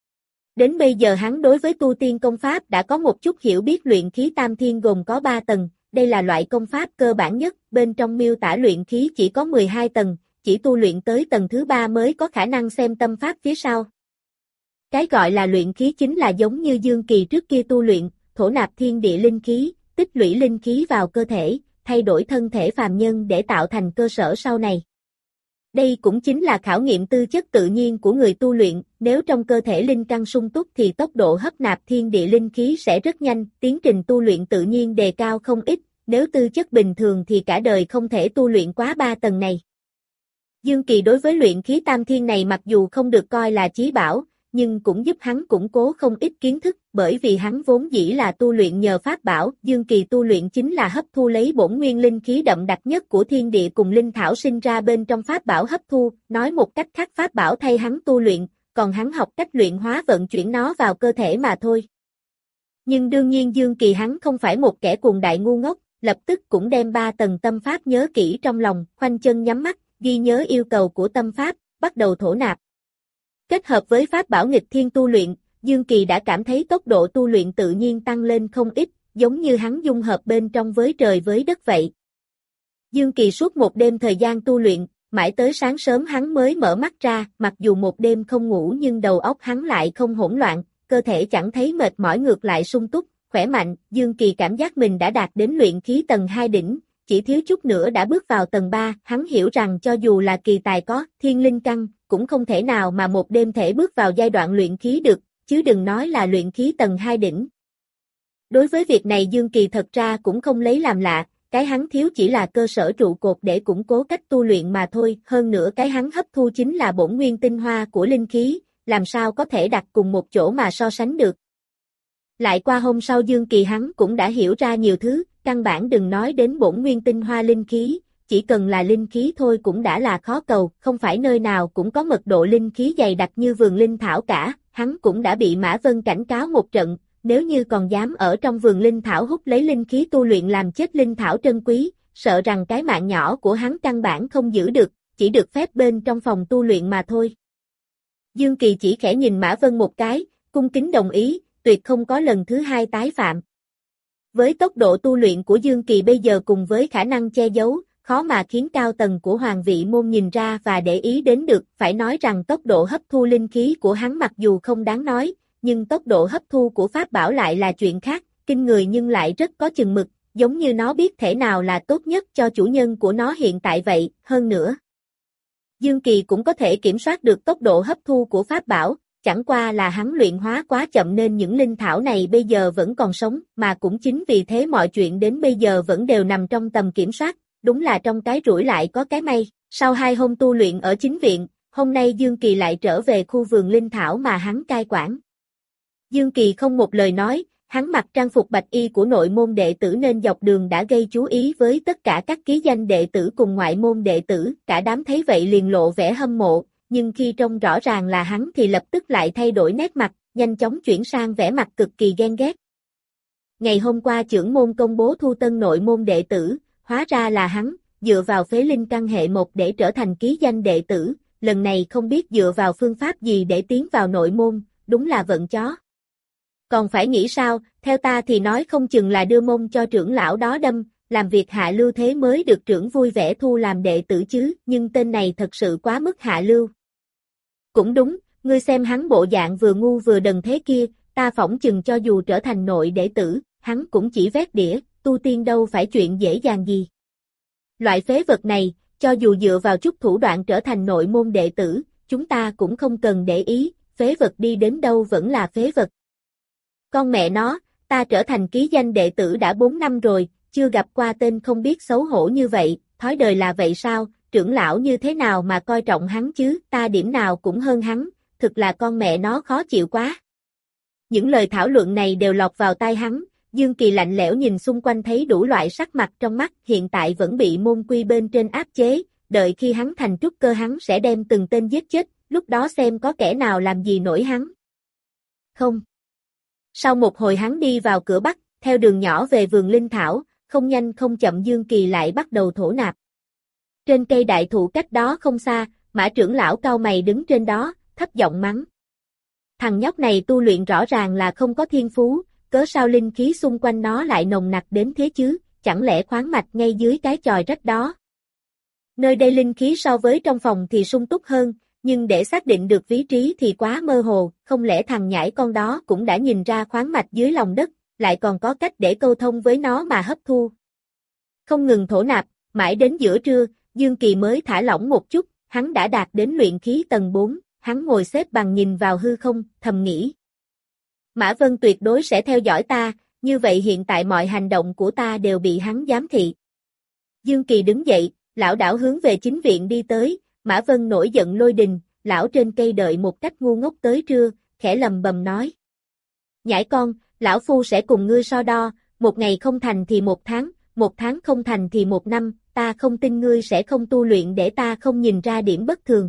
Đến bây giờ hắn đối với tu tiên công pháp đã có một chút hiểu biết. Luyện khí tam thiên gồm có 3 tầng, đây là loại công pháp cơ bản nhất, bên trong miêu tả luyện khí chỉ có 12 tầng, chỉ tu luyện tới tầng thứ 3 mới có khả năng xem tâm pháp phía sau. Cái gọi là luyện khí chính là giống như Dương Kỳ trước kia tu luyện, thổ nạp thiên địa linh khí, tích lũy linh khí vào cơ thể, thay đổi thân thể phàm nhân để tạo thành cơ sở sau này. Đây cũng chính là khảo nghiệm tư chất tự nhiên của người tu luyện, nếu trong cơ thể linh căn sung túc thì tốc độ hấp nạp thiên địa linh khí sẽ rất nhanh, tiến trình tu luyện tự nhiên đề cao không ít, nếu tư chất bình thường thì cả đời không thể tu luyện quá 3 tầng này. Dương Kỳ đối với luyện khí tam thiên này mặc dù không được coi là chí bảo, nhưng cũng giúp hắn củng cố không ít kiến thức, bởi vì hắn vốn dĩ là tu luyện nhờ pháp bảo, Dương Kỳ tu luyện chính là hấp thu lấy bổn nguyên linh khí đậm đặc nhất của thiên địa cùng linh thảo sinh ra bên trong pháp bảo hấp thu, nói một cách khác pháp bảo thay hắn tu luyện, còn hắn học cách luyện hóa vận chuyển nó vào cơ thể mà thôi. Nhưng đương nhiên Dương Kỳ hắn không phải một kẻ cuồng đại ngu ngốc, lập tức cũng đem 3 tầng tâm pháp nhớ kỹ trong lòng, khoanh chân nhắm mắt, ghi nhớ yêu cầu của tâm pháp, bắt đầu thổ nạp. Kết hợp với pháp bảo nghịch thiên tu luyện, Dương Kỳ đã cảm thấy tốc độ tu luyện tự nhiên tăng lên không ít, giống như hắn dung hợp bên trong với trời với đất vậy. Dương Kỳ suốt một đêm thời gian tu luyện, mãi tới sáng sớm hắn mới mở mắt ra, mặc dù một đêm không ngủ nhưng đầu óc hắn lại không hỗn loạn, cơ thể chẳng thấy mệt mỏi ngược lại sung túc, khỏe mạnh, Dương Kỳ cảm giác mình đã đạt đến luyện khí tầng 2 đỉnh, chỉ thiếu chút nữa đã bước vào tầng 3, hắn hiểu rằng cho dù là kỳ tài có thiên linh căn, cũng không thể nào mà một đêm thể bước vào giai đoạn luyện khí được, chứ đừng nói là luyện khí tầng 2 đỉnh. Đối với việc này Dương Kỳ thật ra cũng không lấy làm lạ, cái hắn thiếu chỉ là cơ sở trụ cột để củng cố cách tu luyện mà thôi, hơn nữa cái hắn hấp thu chính là bổn nguyên tinh hoa của linh khí, làm sao có thể đặt cùng một chỗ mà so sánh được. Lại qua hôm sau Dương Kỳ hắn cũng đã hiểu ra nhiều thứ, căn bản đừng nói đến bổn nguyên tinh hoa linh khí, chỉ cần là linh khí thôi cũng đã là khó cầu, không phải nơi nào cũng có mật độ linh khí dày đặc như vườn linh thảo cả, hắn cũng đã bị Mã Vân cảnh cáo một trận, nếu như còn dám ở trong vườn linh thảo hút lấy linh khí tu luyện làm chết linh thảo trân quý, sợ rằng cái mạng nhỏ của hắn căn bản không giữ được, chỉ được phép bên trong phòng tu luyện mà thôi. Dương Kỳ chỉ khẽ nhìn Mã Vân một cái, cung kính đồng ý, tuyệt không có lần thứ hai tái phạm. Với tốc độ tu luyện của Dương Kỳ bây giờ cùng với khả năng che giấu, khó mà khiến cao tầng của Hoàng Vị Môn nhìn ra và để ý đến được, phải nói rằng tốc độ hấp thu linh khí của hắn mặc dù không đáng nói, nhưng tốc độ hấp thu của pháp bảo lại là chuyện khác, kinh người nhưng lại rất có chừng mực, giống như nó biết thể nào là tốt nhất cho chủ nhân của nó hiện tại vậy, hơn nữa. Dương Kỳ cũng có thể kiểm soát được tốc độ hấp thu của pháp bảo, chẳng qua là hắn luyện hóa quá chậm nên những linh thảo này bây giờ vẫn còn sống, mà cũng chính vì thế mọi chuyện đến bây giờ vẫn đều nằm trong tầm kiểm soát, đúng là trong cái rủi lại có cái may. Sau 2 hôm tu luyện ở chính viện, hôm nay Dương Kỳ lại trở về khu vườn linh thảo mà hắn cai quản. Dương Kỳ không một lời nói, hắn mặc trang phục bạch y của nội môn đệ tử nên dọc đường đã gây chú ý với tất cả các ký danh đệ tử cùng ngoại môn đệ tử, cả đám thấy vậy liền lộ vẻ hâm mộ, nhưng khi trông rõ ràng là hắn thì lập tức lại thay đổi nét mặt, nhanh chóng chuyển sang vẻ mặt cực kỳ ghen ghét. Ngày hôm qua trưởng môn công bố thu tân nội môn đệ tử, hóa ra là hắn, dựa vào phế linh căn hệ 1 để trở thành ký danh đệ tử, lần này không biết dựa vào phương pháp gì để tiến vào nội môn, đúng là vận chó. Còn phải nghĩ sao, theo ta thì nói không chừng là đưa mông cho trưởng lão đó đâm, làm việc hạ lưu thế mới được trưởng vui vẻ thu làm đệ tử chứ, nhưng tên này thật sự quá mức hạ lưu. Cũng đúng, ngươi xem hắn bộ dạng vừa ngu vừa đần thế kia, ta phỏng chừng cho dù trở thành nội đệ tử, hắn cũng chỉ vét đĩa, tu tiên đâu phải chuyện dễ dàng gì. Loại phế vật này, cho dù dựa vào chút thủ đoạn trở thành nội môn đệ tử, chúng ta cũng không cần để ý, phế vật đi đến đâu vẫn là phế vật. Con mẹ nó, ta trở thành ký danh đệ tử đã 4 năm rồi, chưa gặp qua tên không biết xấu hổ như vậy, thói đời là vậy sao, trưởng lão như thế nào mà coi trọng hắn chứ, ta điểm nào cũng hơn hắn, thực là con mẹ nó khó chịu quá. Những lời thảo luận này đều lọt vào tai hắn, Dương Kỳ lạnh lẽo nhìn xung quanh thấy đủ loại sắc mặt trong mắt, hiện tại vẫn bị môn quy bên trên áp chế, đợi khi hắn thành trúc cơ hắn sẽ đem từng tên giết chết, lúc đó xem có kẻ nào làm gì nổi hắn. Không. Sau một hồi hắn đi vào cửa Bắc, theo đường nhỏ về vườn linh thảo, không nhanh không chậm Dương Kỳ lại bắt đầu thổ nạp. Trên cây đại thụ cách đó không xa, Mã trưởng lão cau mày đứng trên đó, thấp giọng mắng. Thằng nhóc này tu luyện rõ ràng là không có thiên phú, cớ sao linh khí xung quanh nó lại nồng nặc đến thế chứ, chẳng lẽ khoáng mạch ngay dưới cái chòi rách đó. Nơi đây linh khí so với trong phòng thì sung túc hơn, nhưng để xác định được vị trí thì quá mơ hồ, không lẽ thằng nhãi con đó cũng đã nhìn ra khoáng mạch dưới lòng đất, lại còn có cách để câu thông với nó mà hấp thu. Không ngừng thổ nạp, mãi đến giữa trưa, Dương Kỳ mới thả lỏng một chút, hắn đã đạt đến luyện khí tầng 4, hắn ngồi xếp bằng nhìn vào hư không, thầm nghĩ. Mã Vân tuyệt đối sẽ theo dõi ta, như vậy hiện tại mọi hành động của ta đều bị hắn giám thị. Dương Kỳ đứng dậy, lão đảo hướng về chính viện đi tới, Mã Vân nổi giận lôi đình, lão trên cây đợi một cách ngu ngốc tới trưa, khẽ lầm bầm nói. Nhãi con, lão phu sẽ cùng ngươi so đo, một ngày không thành thì 1 tháng không thành thì 1 năm, ta không tin ngươi sẽ không tu luyện để ta không nhìn ra điểm bất thường.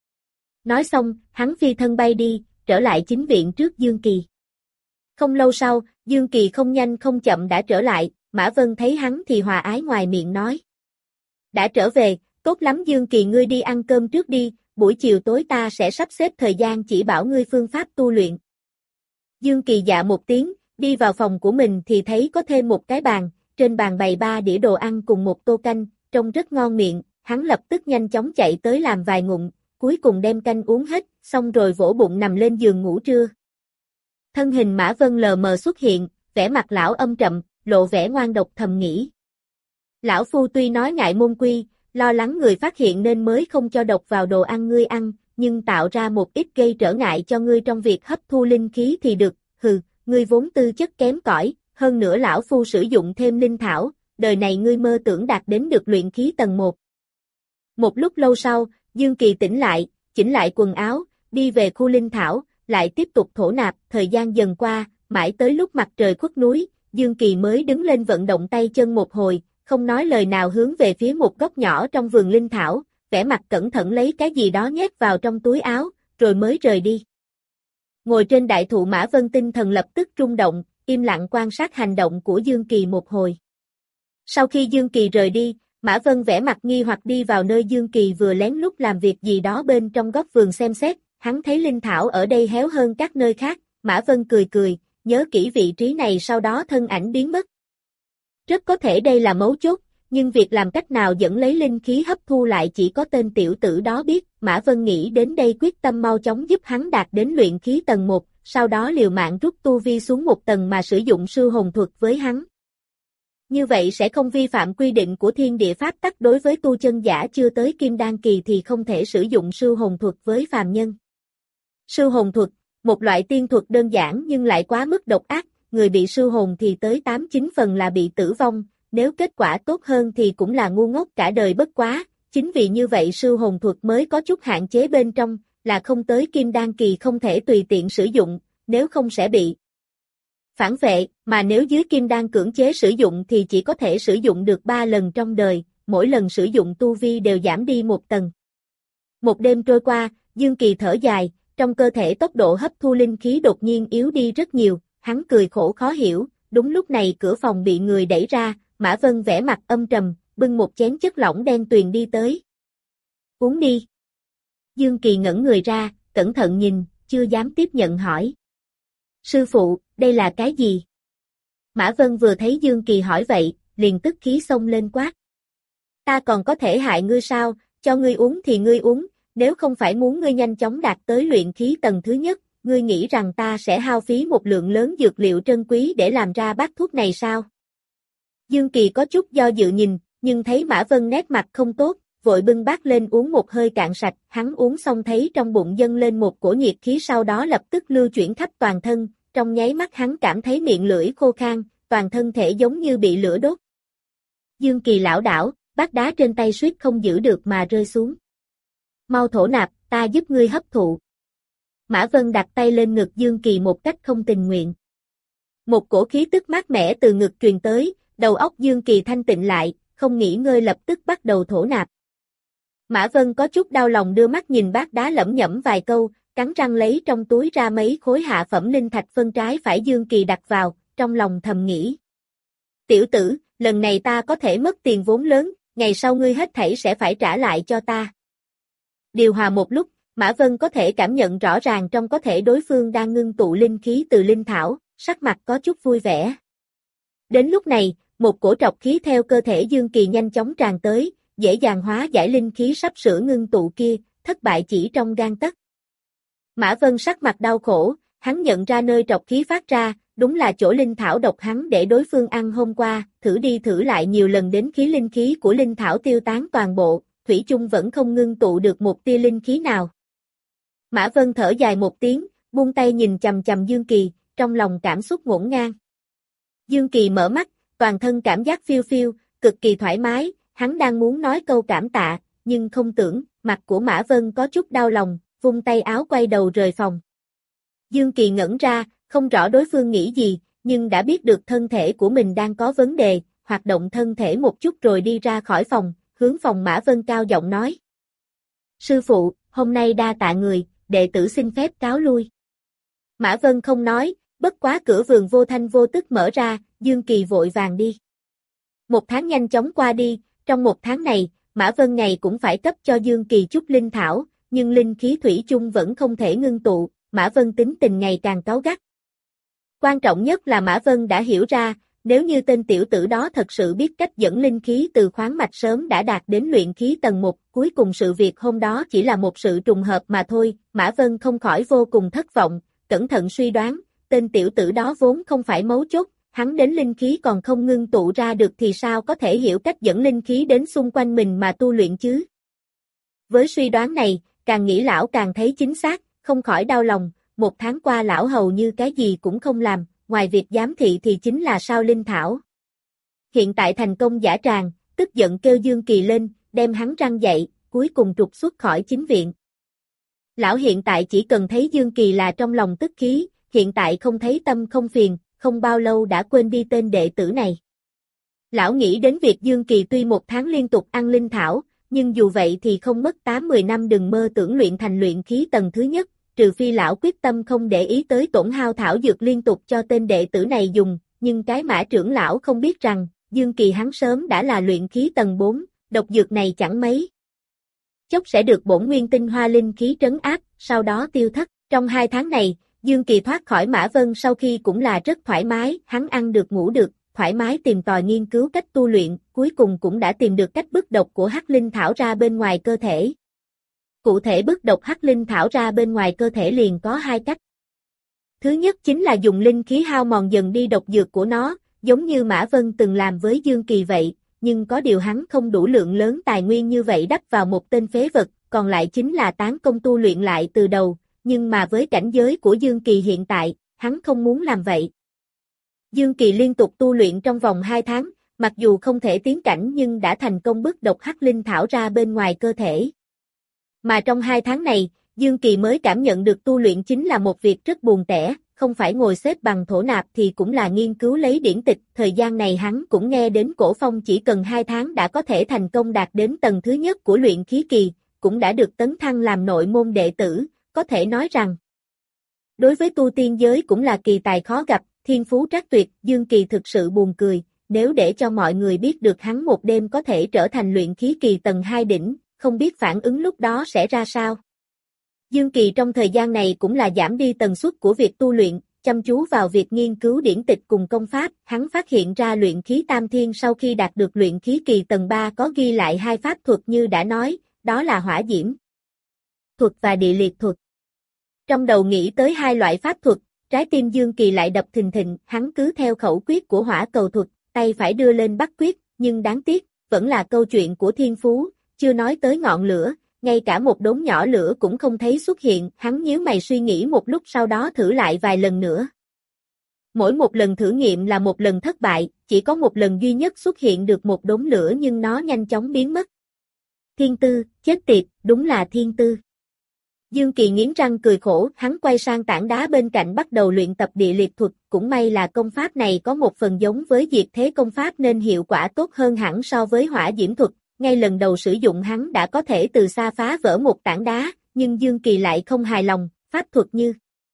Nói xong, hắn phi thân bay đi, trở lại chính viện trước Dương Kỳ. Không lâu sau, Dương Kỳ không nhanh không chậm đã trở lại, Mã Vân thấy hắn thì hòa ái ngoài miệng nói. Đã trở về, tốt lắm Dương Kỳ ngươi đi ăn cơm trước đi, buổi chiều tối ta sẽ sắp xếp thời gian chỉ bảo ngươi phương pháp tu luyện. Dương Kỳ dạ một tiếng, đi vào phòng của mình thì thấy có thêm một cái bàn, trên bàn bày 3 đĩa đồ ăn cùng một tô canh, trông rất ngon miệng, hắn lập tức nhanh chóng chạy tới làm vài ngụm, cuối cùng đem canh uống hết, xong rồi vỗ bụng nằm lên giường ngủ trưa. Thân hình Mã Vân lờ mờ xuất hiện, vẻ mặt lão âm trầm, lộ vẻ ngoan độc thầm nghĩ. Lão phu tuy nói ngại môn quy, lo lắng người phát hiện nên mới không cho độc vào đồ ăn ngươi ăn, nhưng tạo ra một ít gây trở ngại cho ngươi trong việc hấp thu linh khí thì được, hừ, ngươi vốn tư chất kém cỏi, hơn nữa lão phu sử dụng thêm linh thảo, đời này ngươi mơ tưởng đạt đến được luyện khí tầng 1. Một lúc lâu sau, Dương Kỳ tỉnh lại, chỉnh lại quần áo, đi về khu linh thảo, lại tiếp tục thổ nạp, thời gian dần qua, mãi tới lúc mặt trời khuất núi, Dương Kỳ mới đứng lên vận động tay chân một hồi, không nói lời nào hướng về phía một góc nhỏ trong vườn linh thảo, vẻ mặt cẩn thận lấy cái gì đó nhét vào trong túi áo, rồi mới rời đi. Ngồi trên đại thụ Mã Vân tinh thần lập tức rung động, im lặng quan sát hành động của Dương Kỳ một hồi. Sau khi Dương Kỳ rời đi, Mã Vân vẻ mặt nghi hoặc đi vào nơi Dương Kỳ vừa lén lút làm việc gì đó bên trong góc vườn xem xét, hắn thấy linh thảo ở đây héo hơn các nơi khác, Mã Vân cười cười, nhớ kỹ vị trí này sau đó thân ảnh biến mất. Rất có thể đây là mấu chốt, nhưng việc làm cách nào dẫn lấy linh khí hấp thu lại chỉ có tên tiểu tử đó biết, Mã Vân nghĩ đến đây quyết tâm mau chóng giúp hắn đạt đến luyện khí tầng 1, sau đó liều mạng rút tu vi xuống một tầng mà sử dụng sư hồn thuật với hắn. Như vậy sẽ không vi phạm quy định của thiên địa pháp tắc đối với tu chân giả chưa tới kim đan kỳ thì không thể sử dụng sư hồn thuật với phàm nhân. Sư hồn thuật, một loại tiên thuật đơn giản nhưng lại quá mức độc ác, người bị sư hồn thì tới 8-9 phần là bị tử vong, nếu kết quả tốt hơn thì cũng là ngu ngốc cả đời bất quá, chính vì như vậy sư hồn thuật mới có chút hạn chế bên trong, là không tới kim đan kỳ không thể tùy tiện sử dụng, nếu không sẽ bị phản vệ, mà nếu dưới kim đan cưỡng chế sử dụng thì chỉ có thể sử dụng được 3 lần trong đời, mỗi lần sử dụng tu vi đều giảm đi một tầng. Một đêm trôi qua, Dương Kỳ thở dài, trong cơ thể tốc độ hấp thu linh khí đột nhiên yếu đi rất nhiều, hắn cười khổ khó hiểu, đúng lúc này cửa phòng bị người đẩy ra, Mã Vân vẻ mặt âm trầm, bưng một chén chất lỏng đen tuyền đi tới. Uống đi. Dương Kỳ ngẩng người ra, cẩn thận nhìn, chưa dám tiếp nhận hỏi. Sư phụ, đây là cái gì? Mã Vân vừa thấy Dương Kỳ hỏi vậy, liền tức khí xông lên quát. Ta còn có thể hại ngươi sao, cho ngươi uống thì ngươi uống, nếu không phải muốn ngươi nhanh chóng đạt tới luyện khí tầng thứ nhất, ngươi nghĩ rằng ta sẽ hao phí một lượng lớn dược liệu trân quý để làm ra bát thuốc này sao? Dương Kỳ có chút do dự nhìn, nhưng thấy Mã Vân nét mặt không tốt, vội bưng bát lên uống một hơi cạn sạch, hắn uống xong thấy trong bụng dâng lên một cổ nhiệt khí sau đó lập tức lưu chuyển khắp toàn thân, trong nháy mắt hắn cảm thấy miệng lưỡi khô khan, toàn thân thể giống như bị lửa đốt. Dương Kỳ lảo đảo, bát đá trên tay suýt không giữ được mà rơi xuống. Mau thổ nạp, ta giúp ngươi hấp thụ. Mã Vân đặt tay lên ngực Dương Kỳ một cách không tình nguyện. Một cổ khí tức mát mẻ từ ngực truyền tới, đầu óc Dương Kỳ thanh tịnh lại, không nghỉ ngơi lập tức bắt đầu thổ nạp. Mã Vân có chút đau lòng đưa mắt nhìn bát đá lẩm nhẩm vài câu, cắn răng lấy trong túi ra mấy khối hạ phẩm linh thạch phân trái phải Dương Kỳ đặt vào, trong lòng thầm nghĩ. Tiểu tử, lần này ta có thể mất tiền vốn lớn, ngày sau ngươi hết thảy sẽ phải trả lại cho ta. Điều hòa một lúc, Mã Vân có thể cảm nhận rõ ràng trong cơ thể đối phương đang ngưng tụ linh khí từ linh thảo, sắc mặt có chút vui vẻ. Đến lúc này, một cổ trọc khí theo cơ thể Dương Kỳ nhanh chóng tràn tới, dễ dàng hóa giải linh khí sắp sửa ngưng tụ kia, thất bại chỉ trong gang tấc. Mã Vân sắc mặt đau khổ, hắn nhận ra nơi trọc khí phát ra, đúng là chỗ linh thảo độc hắn để đối phương ăn hôm qua, thử đi thử lại nhiều lần đến khi linh khí của linh thảo tiêu tán toàn bộ, thủy chung vẫn không ngưng tụ được một tia linh khí nào. Mã Vân thở dài một tiếng, buông tay nhìn chằm chằm Dương Kỳ, trong lòng cảm xúc ngổn ngang. Dương Kỳ mở mắt, toàn thân cảm giác phiêu phiêu, cực kỳ thoải mái, hắn đang muốn nói câu cảm tạ, nhưng không tưởng, mặt của Mã Vân có chút đau lòng, vung tay áo quay đầu rời phòng. Dương Kỳ ngẩn ra, không rõ đối phương nghĩ gì, nhưng đã biết được thân thể của mình đang có vấn đề, hoạt động thân thể một chút rồi đi ra khỏi phòng, hướng phòng Mã Vân cao giọng nói. Sư phụ, hôm nay đa tạ người, đệ tử xin phép cáo lui. Mã Vân không nói, bất quá cửa vườn vô thanh vô tức mở ra, Dương Kỳ vội vàng đi. Một tháng nhanh chóng qua đi, trong một tháng này, Mã Vân ngày cũng phải cấp cho Dương Kỳ chút linh thảo, nhưng linh khí thủy chung vẫn không thể ngưng tụ, Mã Vân tính tình ngày càng cáu gắt. Quan trọng nhất là Mã Vân đã hiểu ra, nếu như tên tiểu tử đó thật sự biết cách dẫn linh khí từ khoáng mạch sớm đã đạt đến luyện khí tầng 1, cuối cùng sự việc hôm đó chỉ là một sự trùng hợp mà thôi, Mã Vân không khỏi vô cùng thất vọng, cẩn thận suy đoán, tên tiểu tử đó vốn không phải mấu chốt, hắn đến linh khí còn không ngưng tụ ra được thì sao có thể hiểu cách dẫn linh khí đến xung quanh mình mà tu luyện chứ? Với suy đoán này, càng nghĩ lão càng thấy chính xác, không khỏi đau lòng, một tháng qua lão hầu như cái gì cũng không làm, ngoài việc giám thị thì chính là sao linh thảo. Hiện tại thành công giả tràng, tức giận kêu Dương Kỳ lên, đem hắn răng dậy, cuối cùng trục xuất khỏi chính viện. Lão hiện tại chỉ cần thấy Dương Kỳ là trong lòng tức khí, hiện tại không thấy tâm không phiền, không bao lâu đã quên đi tên đệ tử này. Lão nghĩ đến việc Dương Kỳ tuy một tháng liên tục ăn linh thảo, nhưng dù vậy thì không mất 8-10 năm đừng mơ tưởng luyện thành luyện khí tầng thứ nhất, trừ phi lão quyết tâm không để ý tới tổn hao thảo dược liên tục cho tên đệ tử này dùng, nhưng cái Mã trưởng lão không biết rằng, Dương Kỳ hắn sớm đã là luyện khí tầng 4, độc dược này chẳng mấy chốc sẽ được bổn nguyên tinh hoa linh khí trấn áp, sau đó tiêu thất. Trong 2 tháng này, Dương Kỳ thoát khỏi Mã Vân sau khi cũng là rất thoải mái, hắn ăn được ngủ được, thoải mái tìm tòi nghiên cứu cách tu luyện, cuối cùng cũng đã tìm được cách bức độc của hắc linh thảo ra bên ngoài cơ thể. Cụ thể bức độc hắc linh thảo ra bên ngoài cơ thể liền có 2 cách. Thứ nhất chính là dùng linh khí hao mòn dần đi độc dược của nó, giống như Mã Vân từng làm với Dương Kỳ vậy, nhưng có điều hắn không đủ lượng lớn tài nguyên như vậy đắp vào một tên phế vật, còn lại chính là tán công tu luyện lại từ đầu, nhưng mà với cảnh giới của Dương Kỳ hiện tại, hắn không muốn làm vậy. Dương Kỳ liên tục tu luyện trong vòng 2 tháng, Mặc dù không thể tiến cảnh nhưng đã thành công bức độc hắc linh thảo ra bên ngoài cơ thể. Mà trong 2 tháng này, Dương Kỳ mới cảm nhận được tu luyện chính là một việc rất buồn tẻ, không phải ngồi xếp bằng thổ nạp thì cũng là nghiên cứu lấy điển tịch, thời gian này hắn cũng nghe đến cổ phong chỉ cần 2 tháng đã có thể thành công đạt đến tầng thứ nhất của luyện khí kỳ, cũng đã được tấn thăng làm nội môn đệ tử, có thể nói rằng đối với tu tiên giới cũng là kỳ tài khó gặp, thiên phú trác tuyệt, Dương Kỳ thực sự buồn cười, nếu để cho mọi người biết được hắn một đêm có thể trở thành luyện khí kỳ tầng 2 đỉnh, không biết phản ứng lúc đó sẽ ra sao. Dương Kỳ trong thời gian này cũng là giảm đi tần suất của việc tu luyện, chăm chú vào việc nghiên cứu điển tịch cùng công pháp, hắn phát hiện ra luyện khí tam thiên sau khi đạt được luyện khí kỳ tầng 3 có ghi lại 2 pháp thuật như đã nói, đó là hỏa diễm thuật và địa liệt thuật. Trong đầu nghĩ tới 2 loại pháp thuật, trái tim Dương Kỳ lại đập thình thình, hắn cứ theo khẩu quyết của hỏa cầu thuật, tay phải đưa lên bắt quyết, nhưng đáng tiếc, vẫn là câu chuyện của thiên phú, chưa nói tới ngọn lửa, ngay cả một đốm nhỏ lửa cũng không thấy xuất hiện, hắn nhíu mày suy nghĩ một lúc sau đó thử lại vài lần nữa. Mỗi một lần thử nghiệm là một lần thất bại, chỉ có một lần duy nhất xuất hiện được một đốm lửa nhưng nó nhanh chóng biến mất. Thiên tư, chết tiệt, đúng là thiên tư. Dương Kỳ nghiến răng cười khổ, hắn quay sang tảng đá bên cạnh bắt đầu luyện tập địa liệt thuật, cũng may là công pháp này có một phần giống với diệt thế công pháp nên hiệu quả tốt hơn hẳn so với hỏa diễm thuật, ngay lần đầu sử dụng hắn đã có thể từ xa phá vỡ một tảng đá, nhưng Dương Kỳ lại không hài lòng, pháp thuật như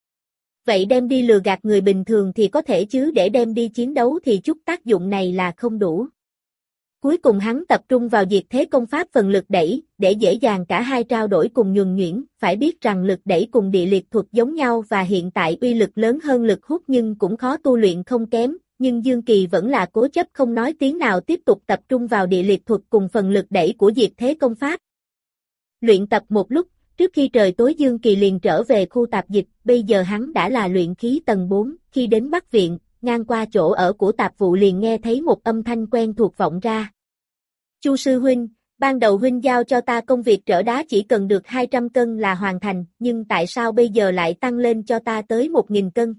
vậy đem đi lừa gạt người bình thường thì có thể chứ để đem đi chiến đấu thì chút tác dụng này là không đủ. Cuối cùng hắn tập trung vào diệt thế công pháp phần lực đẩy, để dễ dàng cả hai trao đổi cùng nhuần nhuyễn, phải biết rằng lực đẩy cùng địa liệt thuật giống nhau và hiện tại uy lực lớn hơn lực hút nhưng cũng khó tu luyện không kém, nhưng Dương Kỳ vẫn là cố chấp không nói tiếng nào tiếp tục tập trung vào địa liệt thuật cùng phần lực đẩy của diệt thế công pháp. Luyện tập một lúc, trước khi trời tối Dương Kỳ liền trở về khu tạp dịch, bây giờ hắn đã là luyện khí tầng 4, khi đến Bắc Viện, ngang qua chỗ ở của tạp vụ liền nghe thấy một âm thanh quen thuộc vọng ra. Chu sư huynh, ban đầu huynh giao cho ta công việc trở đá chỉ cần được 200 cân là hoàn thành, nhưng tại sao bây giờ lại tăng lên cho ta tới 1.000 cân?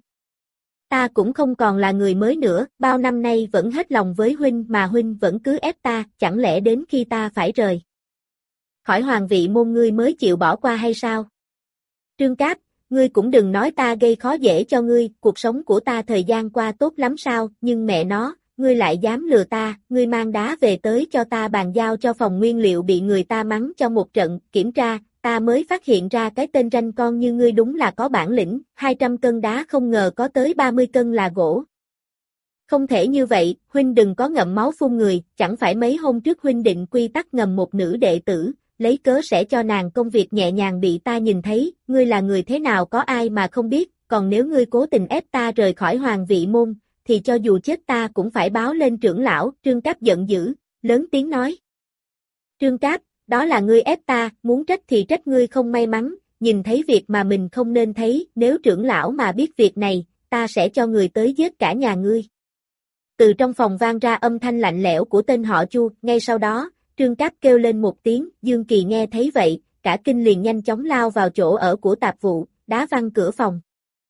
Ta cũng không còn là người mới nữa, bao năm nay vẫn hết lòng với huynh mà huynh vẫn cứ ép ta, chẳng lẽ đến khi ta phải rời khỏi hoàng vị môn ngươi mới chịu bỏ qua hay sao? Trương Cáp, ngươi cũng đừng nói ta gây khó dễ cho ngươi, cuộc sống của ta thời gian qua tốt lắm sao, nhưng mẹ nó, ngươi lại dám lừa ta, ngươi mang đá về tới cho ta bàn giao cho phòng nguyên liệu bị người ta mắng cho một trận, kiểm tra, ta mới phát hiện ra cái tên ranh con như ngươi đúng là có bản lĩnh, 200 cân đá không ngờ có tới 30 cân là gỗ. Không thể như vậy, huynh đừng có ngậm máu phun người, chẳng phải mấy hôm trước huynh định quy tắc ngầm một nữ đệ tử, lấy cớ sẽ cho nàng công việc nhẹ nhàng bị ta nhìn thấy, ngươi là người thế nào có ai mà không biết, còn nếu ngươi cố tình ép ta rời khỏi hoàng vị môn, thì cho dù chết ta cũng phải báo lên trưởng lão, Trương Cáp giận dữ, lớn tiếng nói. Trương Cáp, đó là ngươi ép ta, muốn trách thì trách ngươi không may mắn, nhìn thấy việc mà mình không nên thấy, nếu trưởng lão mà biết việc này, ta sẽ cho người tới giết cả nhà ngươi. Từ trong phòng vang ra âm thanh lạnh lẽo của tên họ Chu, ngay sau đó, Trương Cáp kêu lên một tiếng, Dương Kỳ nghe thấy vậy, cả kinh liền nhanh chóng lao vào chỗ ở của tạp vụ, đá văng cửa phòng.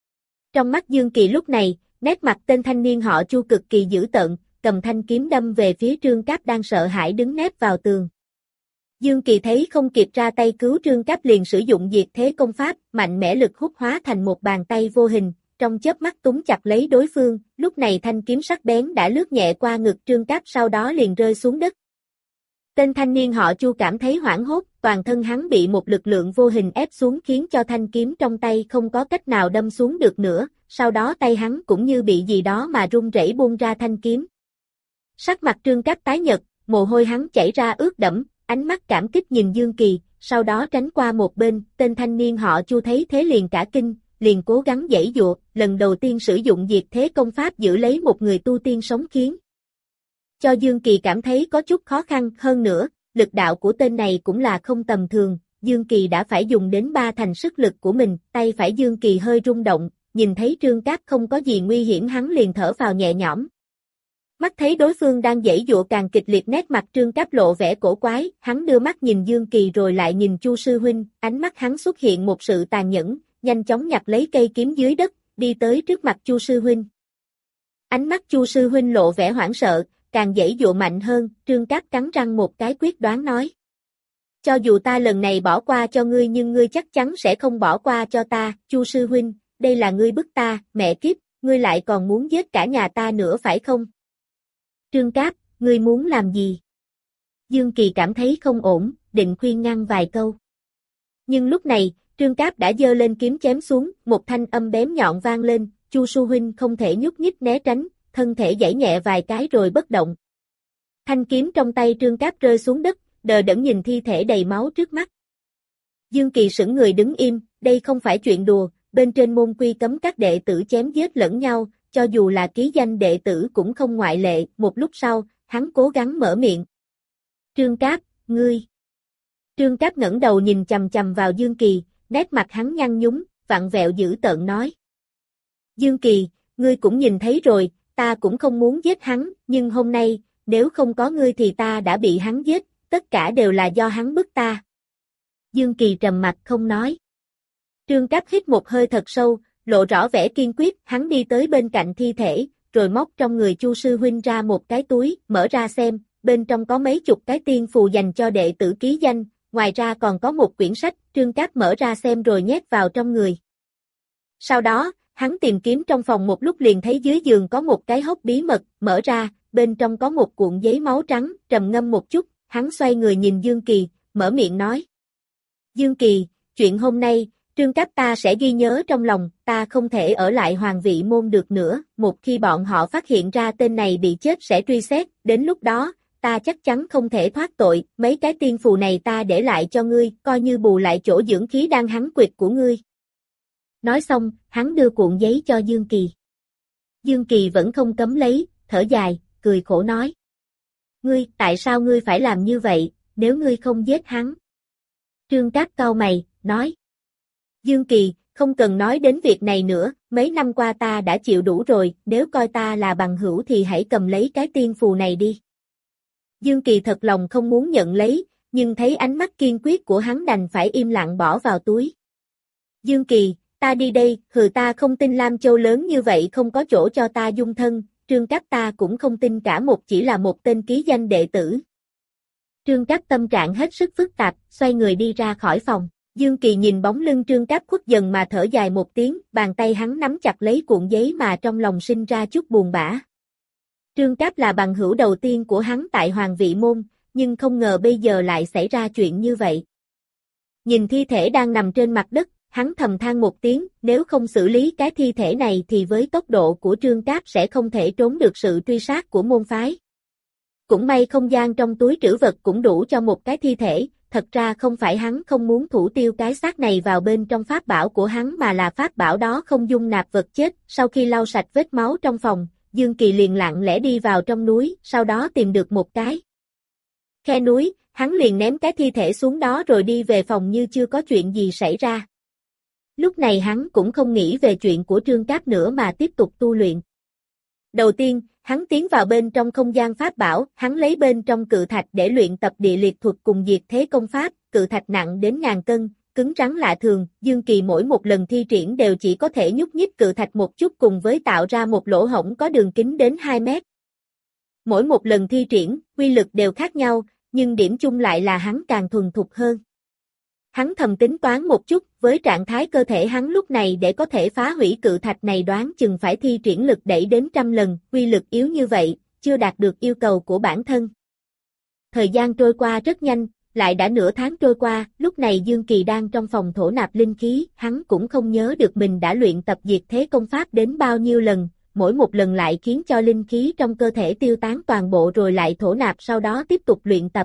Trong mắt Dương Kỳ lúc này, nét mặt tên thanh niên họ Chu cực kỳ dữ tợn, cầm thanh kiếm đâm về phía Trương Cáp đang sợ hãi đứng nép vào tường. Dương Kỳ thấy không kịp ra tay cứu Trương Cáp liền sử dụng diệt thế công pháp, mạnh mẽ lực hút hóa thành một bàn tay vô hình, trong chớp mắt túm chặt lấy đối phương, lúc này thanh kiếm sắc bén đã lướt nhẹ qua ngực Trương Cáp sau đó liền rơi xuống đất. Tên thanh niên họ Chu cảm thấy hoảng hốt, toàn thân hắn bị một lực lượng vô hình ép xuống khiến cho thanh kiếm trong tay không có cách nào đâm xuống được nữa, sau đó tay hắn cũng như bị gì đó mà run rẩy buông ra thanh kiếm. Sắc mặt Trương Cáp tái nhợt, mồ hôi hắn chảy ra ướt đẫm, ánh mắt cảm kích nhìn Dương Kỳ, sau đó tránh qua một bên, tên thanh niên họ Chu thấy thế liền cả kinh, liền cố gắng giãy giụa, lần đầu tiên sử dụng diệt thế công pháp giữ lấy một người tu tiên sống khiến cho Dương Kỳ cảm thấy có chút khó khăn, hơn nữa, lực đạo của tên này cũng là không tầm thường, Dương Kỳ đã phải dùng đến 3 thành sức lực của mình, tay phải Dương Kỳ hơi rung động, nhìn thấy Trương Cáp không có gì nguy hiểm hắn liền thở phào nhẹ nhõm. Mắt thấy đối phương đang giãy giụa càng kịch liệt nét mặt Trương Cáp lộ vẻ cổ quái, hắn đưa mắt nhìn Dương Kỳ rồi lại nhìn Chu sư huynh, ánh mắt hắn xuất hiện một sự tàn nhẫn, nhanh chóng nhặt lấy cây kiếm dưới đất, đi tới trước mặt Chu sư huynh. Ánh mắt Chu sư huynh lộ vẻ hoảng sợ, càng giãy giụa mạnh hơn, Trương Cáp cắn răng một cái quyết đoán nói. Cho dù ta lần này bỏ qua cho ngươi nhưng ngươi chắc chắn sẽ không bỏ qua cho ta, Chu sư huynh, đây là ngươi bức ta, mẹ kiếp, ngươi lại còn muốn giết cả nhà ta nữa phải không? Trương Cáp, ngươi muốn làm gì? Dương Kỳ cảm thấy không ổn, định khuyên ngăn vài câu. Nhưng lúc này, Trương Cáp đã giơ lên kiếm chém xuống, một thanh âm bén nhọn vang lên, Chu sư huynh không thể nhúc nhích né tránh, thân thể giãy nhẹ vài cái rồi bất động. Thanh kiếm trong tay Trương Cáp rơi xuống đất, đờ đẫn nhìn thi thể đầy máu trước mắt. Dương Kỳ sững người đứng im, đây không phải chuyện đùa, bên trên môn quy cấm các đệ tử chém giết lẫn nhau, cho dù là ký danh đệ tử cũng không ngoại lệ, một lúc sau, hắn cố gắng mở miệng. Trương Cáp, ngươi. Trương Cáp ngẩng đầu nhìn chằm chằm vào Dương Kỳ, nét mặt hắn nhăn nhúm, vặn vẹo dữ tợn nói. Dương Kỳ, ngươi cũng nhìn thấy rồi, ta cũng không muốn giết hắn, nhưng hôm nay, nếu không có ngươi thì ta đã bị hắn giết, tất cả đều là do hắn bức ta. Dương Kỳ trầm mặt không nói. Trương Cáp hít một hơi thật sâu, lộ rõ vẻ kiên quyết, hắn đi tới bên cạnh thi thể, rồi móc trong người Chu sư huynh ra một cái túi, mở ra xem, bên trong có mấy chục cái tiên phù dành cho đệ tử ký danh, ngoài ra còn có một quyển sách, Trương Cáp mở ra xem rồi nhét vào trong người. Sau đó, hắn tìm kiếm trong phòng một lúc liền thấy dưới giường có một cái hốc bí mật, mở ra, bên trong có một cuộn giấy máu trắng, trầm ngâm một chút, hắn xoay người nhìn Dương Kỳ, mở miệng nói. Dương Kỳ, chuyện hôm nay, Trương Cáp ta sẽ ghi nhớ trong lòng, ta không thể ở lại Hoàng Vị Môn được nữa, một khi bọn họ phát hiện ra tên này bị chết sẽ truy xét, đến lúc đó, ta chắc chắn không thể thoát tội, mấy cái tiên phù này ta để lại cho ngươi, coi như bù lại chỗ dưỡng khí đang hắn quyệt của ngươi. Nói xong, hắn đưa cuộn giấy cho Dương Kỳ. Dương Kỳ vẫn không cấm lấy, thở dài, cười khổ nói. Ngươi, tại sao ngươi phải làm như vậy, nếu ngươi không giết hắn? Trương Cáp cau mày, nói. Dương Kỳ, không cần nói đến việc này nữa, mấy năm qua ta đã chịu đủ rồi, nếu coi ta là bằng hữu thì hãy cầm lấy cái tiên phù này đi. Dương Kỳ thật lòng không muốn nhận lấy, nhưng thấy ánh mắt kiên quyết của hắn đành phải im lặng bỏ vào túi. Dương Kỳ, ta đi đây, ta không tin Lam Châu lớn như vậy không có chỗ cho ta dung thân, Trương Cáp ta cũng không tin cả một chỉ là một tên ký danh đệ tử. Trương Cáp tâm trạng hết sức phức tạp, xoay người đi ra khỏi phòng. Dương Kỳ nhìn bóng lưng Trương Cáp khuất dần mà thở dài một tiếng, bàn tay hắn nắm chặt lấy cuộn giấy mà trong lòng sinh ra chút buồn bã. Trương Cáp là bằng hữu đầu tiên của hắn tại Hoàng Vị Môn, nhưng không ngờ bây giờ lại xảy ra chuyện như vậy. Nhìn thi thể đang nằm trên mặt đất, hắn thầm than một tiếng, nếu không xử lý cái thi thể này thì với tốc độ của Trương Cáp sẽ không thể trốn được sự truy sát của môn phái. Cũng may không gian trong túi trữ vật cũng đủ cho một cái thi thể, thật ra không phải hắn không muốn thủ tiêu cái xác này vào bên trong pháp bảo của hắn mà là pháp bảo đó không dung nạp vật chết. Sau khi lau sạch vết máu trong phòng, Dương Kỳ liền lặng lẽ đi vào trong núi, sau đó tìm được một cái khe núi, hắn liền ném cái thi thể xuống đó rồi đi về phòng như chưa có chuyện gì xảy ra. Lúc này hắn cũng không nghĩ về chuyện của Trương Cáp nữa mà tiếp tục tu luyện. Đầu tiên, hắn tiến vào bên trong không gian pháp bảo, hắn lấy bên trong cự thạch để luyện tập địa liệt thuật cùng diệt thế công pháp, cự thạch nặng đến ngàn cân, cứng rắn lạ thường, Dương Kỳ mỗi một lần thi triển đều chỉ có thể nhúc nhích cự thạch một chút cùng với tạo ra một lỗ hổng có đường kính đến 2 mét. Mỗi một lần thi triển, quy lực đều khác nhau, nhưng điểm chung lại là hắn càng thuần thục hơn. Hắn thầm tính toán một chút, với trạng thái cơ thể hắn lúc này để có thể phá hủy cự thạch này đoán chừng phải thi triển lực đẩy đến 100 lần, quy lực yếu như vậy, chưa đạt được yêu cầu của bản thân. Thời gian trôi qua rất nhanh, lại đã nửa tháng trôi qua, lúc này Dương Kỳ đang trong phòng thổ nạp linh khí, hắn cũng không nhớ được mình đã luyện tập diệt thế công pháp đến bao nhiêu lần, mỗi một lần lại khiến cho linh khí trong cơ thể tiêu tán toàn bộ rồi lại thổ nạp sau đó tiếp tục luyện tập.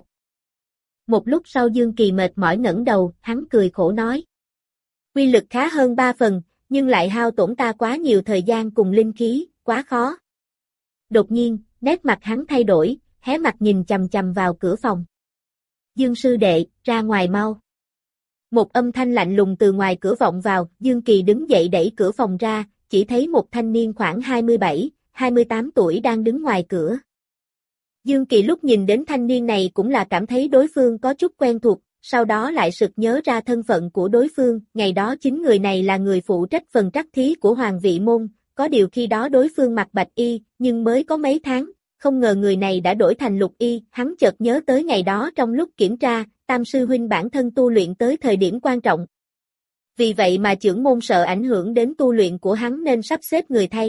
Một lúc sau Dương Kỳ mệt mỏi ngẩng đầu, hắn cười khổ nói. Quy lực khá hơn 3 phần, nhưng lại hao tổn ta quá nhiều thời gian cùng linh khí, quá khó. Đột nhiên, nét mặt hắn thay đổi, hé mặt nhìn chằm chằm vào cửa phòng. Dương sư đệ, ra ngoài mau. Một âm thanh lạnh lùng từ ngoài cửa vọng vào, Dương Kỳ đứng dậy đẩy cửa phòng ra, chỉ thấy một thanh niên khoảng 27, 28 tuổi đang đứng ngoài cửa. Dương Kỳ lúc nhìn đến thanh niên này cũng là cảm thấy đối phương có chút quen thuộc, sau đó lại sực nhớ ra thân phận của đối phương, ngày đó chính người này là người phụ trách phần trắc thí của Hoàng Vị Môn, có điều khi đó đối phương mặc bạch y, nhưng mới có mấy tháng, không ngờ người này đã đổi thành Lục Y, hắn chợt nhớ tới ngày đó trong lúc kiểm tra, Tam sư huynh bản thân tu luyện tới thời điểm quan trọng. Vì vậy mà trưởng môn sợ ảnh hưởng đến tu luyện của hắn nên sắp xếp người thay.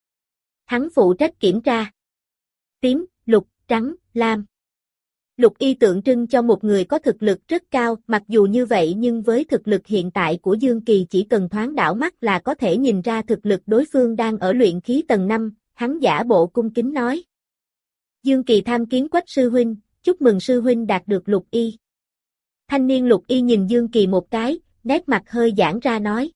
Hắn phụ trách kiểm tra. Tím, lục, trắng, lam. Lục Y tượng trưng cho một người có thực lực rất cao, mặc dù như vậy nhưng với thực lực hiện tại của Dương Kỳ chỉ cần thoáng đảo mắt là có thể nhìn ra thực lực đối phương đang ở luyện khí tầng 5, hắn giả bộ cung kính nói. Dương Kỳ tham kiến Quách sư huynh, chúc mừng sư huynh đạt được Lục Y. Thanh niên Lục Y nhìn Dương Kỳ một cái, nét mặt hơi giãn ra nói.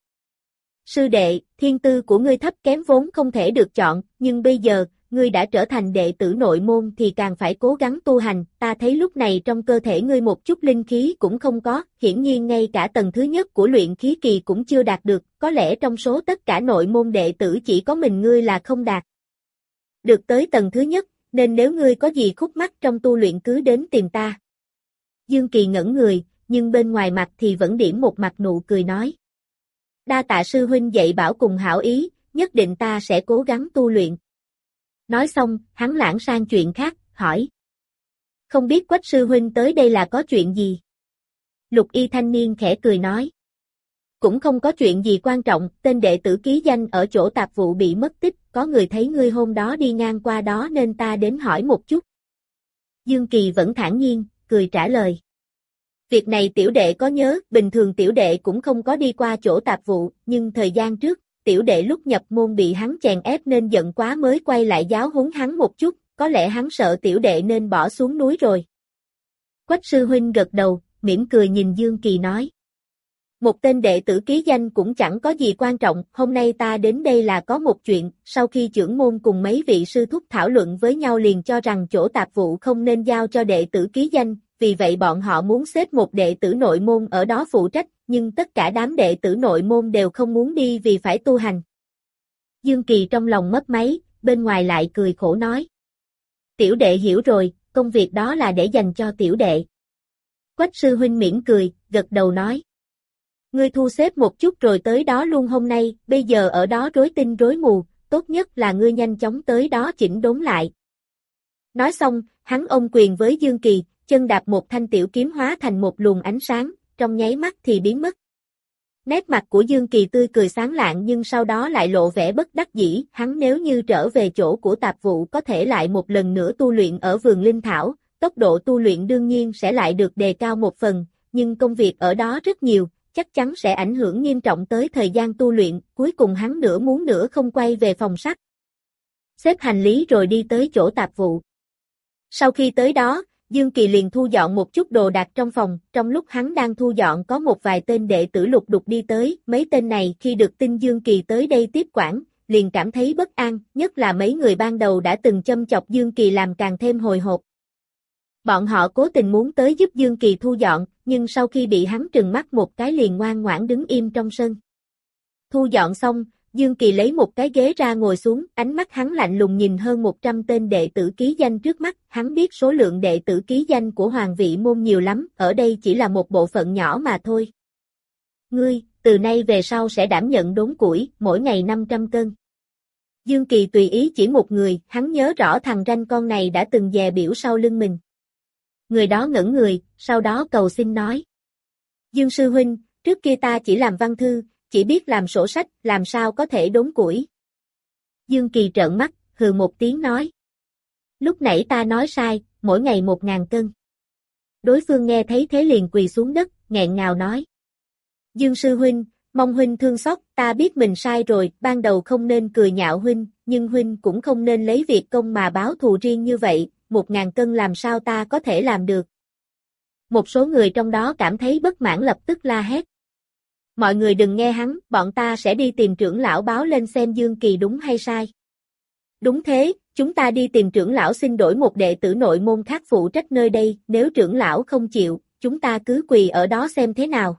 Sư đệ, thiên tư của ngươi thấp kém vốn không thể được chọn, nhưng bây giờ, ngươi đã trở thành đệ tử nội môn thì càng phải cố gắng tu hành, ta thấy lúc này trong cơ thể ngươi một chút linh khí cũng không có, hiển nhiên ngay cả tầng thứ nhất của luyện khí kỳ cũng chưa đạt được, có lẽ trong số tất cả nội môn đệ tử chỉ có mình ngươi là không đạt được tới tầng thứ nhất, nên nếu ngươi có gì khúc mắc trong tu luyện cứ đến tìm ta. Dương Kỳ ngẩn người, nhưng bên ngoài mặt thì vẫn điểm một mặt nụ cười nói. Đa tạ sư huynh dạy bảo cùng hảo ý, nhất định ta sẽ cố gắng tu luyện. Nói xong, hắn lãng sang chuyện khác, hỏi. Không biết Quách sư huynh tới đây là có chuyện gì? Lục Y thanh niên khẽ cười nói. Cũng không có chuyện gì quan trọng, tên đệ tử ký danh ở chỗ tạp vụ bị mất tích, có người thấy ngươi hôm đó đi ngang qua đó nên ta đến hỏi một chút. Dương Kỳ vẫn thản nhiên, cười trả lời. Việc này tiểu đệ có nhớ, bình thường tiểu đệ cũng không có đi qua chỗ tạp vụ, nhưng thời gian trước, tiểu đệ lúc nhập môn bị hắn chèn ép nên giận quá mới quay lại giáo huấn hắn một chút, có lẽ hắn sợ tiểu đệ nên bỏ xuống núi rồi. Quách sư huynh gật đầu, mỉm cười nhìn Dương Kỳ nói. Một tên đệ tử ký danh cũng chẳng có gì quan trọng, hôm nay ta đến đây là có một chuyện, sau khi trưởng môn cùng mấy vị sư thúc thảo luận với nhau liền cho rằng chỗ tạp vụ không nên giao cho đệ tử ký danh, vì vậy bọn họ muốn xếp một đệ tử nội môn ở đó phụ trách, nhưng tất cả đám đệ tử nội môn đều không muốn đi vì phải tu hành. Dương Kỳ trong lòng mấp máy, bên ngoài lại cười khổ nói. Tiểu đệ hiểu rồi, công việc đó là để dành cho tiểu đệ. Quách sư huynh mỉm cười, gật đầu nói. Ngươi thu xếp một chút rồi tới đó luôn hôm nay, bây giờ ở đó rối tinh rối mù, tốt nhất là ngươi nhanh chóng tới đó chỉnh đốn lại. Nói xong, hắn ôm quyền với Dương Kỳ, chân đạp một thanh tiểu kiếm hóa thành một luồng ánh sáng, trong nháy mắt thì biến mất. Nét mặt của Dương Kỳ tươi cười sáng lạng nhưng sau đó lại lộ vẻ bất đắc dĩ, hắn nếu như trở về chỗ của tạp vụ có thể lại một lần nữa tu luyện ở vườn linh thảo, tốc độ tu luyện đương nhiên sẽ lại được đề cao một phần, nhưng công việc ở đó rất nhiều, chắc chắn sẽ ảnh hưởng nghiêm trọng tới thời gian tu luyện, cuối cùng hắn nửa muốn nửa không quay về phòng sắt. Xếp hành lý rồi đi tới chỗ tạp vụ. Sau khi tới đó, Dương Kỳ liền thu dọn một chút đồ đạc trong phòng, trong lúc hắn đang thu dọn có một vài tên đệ tử lục đục đi tới, mấy tên này khi được tin Dương Kỳ tới đây tiếp quản, liền cảm thấy bất an, nhất là mấy người ban đầu đã từng châm chọc Dương Kỳ làm càng thêm hồi hộp. Bọn họ cố tình muốn tới giúp Dương Kỳ thu dọn, nhưng sau khi bị hắn trừng mắt một cái liền ngoan ngoãn đứng im trong sân. Thu dọn xong, Dương Kỳ lấy một cái ghế ra ngồi xuống, ánh mắt hắn lạnh lùng nhìn hơn 100 tên đệ tử ký danh trước mắt, hắn biết số lượng đệ tử ký danh của Hoàng Vị Môn nhiều lắm, ở đây chỉ là một bộ phận nhỏ mà thôi. Ngươi, từ nay về sau sẽ đảm nhận đốn củi, mỗi ngày 500 cân. Dương Kỳ tùy ý chỉ một người, hắn nhớ rõ thằng ranh con này đã từng dè biểu sau lưng mình. Người đó ngẩn người, sau đó cầu xin nói. Dương sư huynh, trước kia ta chỉ làm văn thư, chỉ biết làm sổ sách, làm sao có thể đốn củi. Dương Kỳ trợn mắt, hừ một tiếng nói. Lúc nãy ta nói sai, mỗi ngày 1000 cân. Đối phương nghe thấy thế liền quỳ xuống đất, nghẹn ngào nói. Dương sư huynh, mong huynh thương xót, ta biết mình sai rồi, ban đầu không nên cười nhạo huynh, nhưng huynh cũng không nên lấy việc công mà báo thù riêng như vậy, 1000 cân làm sao ta có thể làm được. Một số người trong đó cảm thấy bất mãn lập tức la hét. Mọi người đừng nghe hắn, bọn ta sẽ đi tìm trưởng lão báo lên xem Dương Kỳ đúng hay sai. Đúng thế, chúng ta đi tìm trưởng lão xin đổi một đệ tử nội môn khác phụ trách nơi đây, nếu trưởng lão không chịu, chúng ta cứ quỳ ở đó xem thế nào.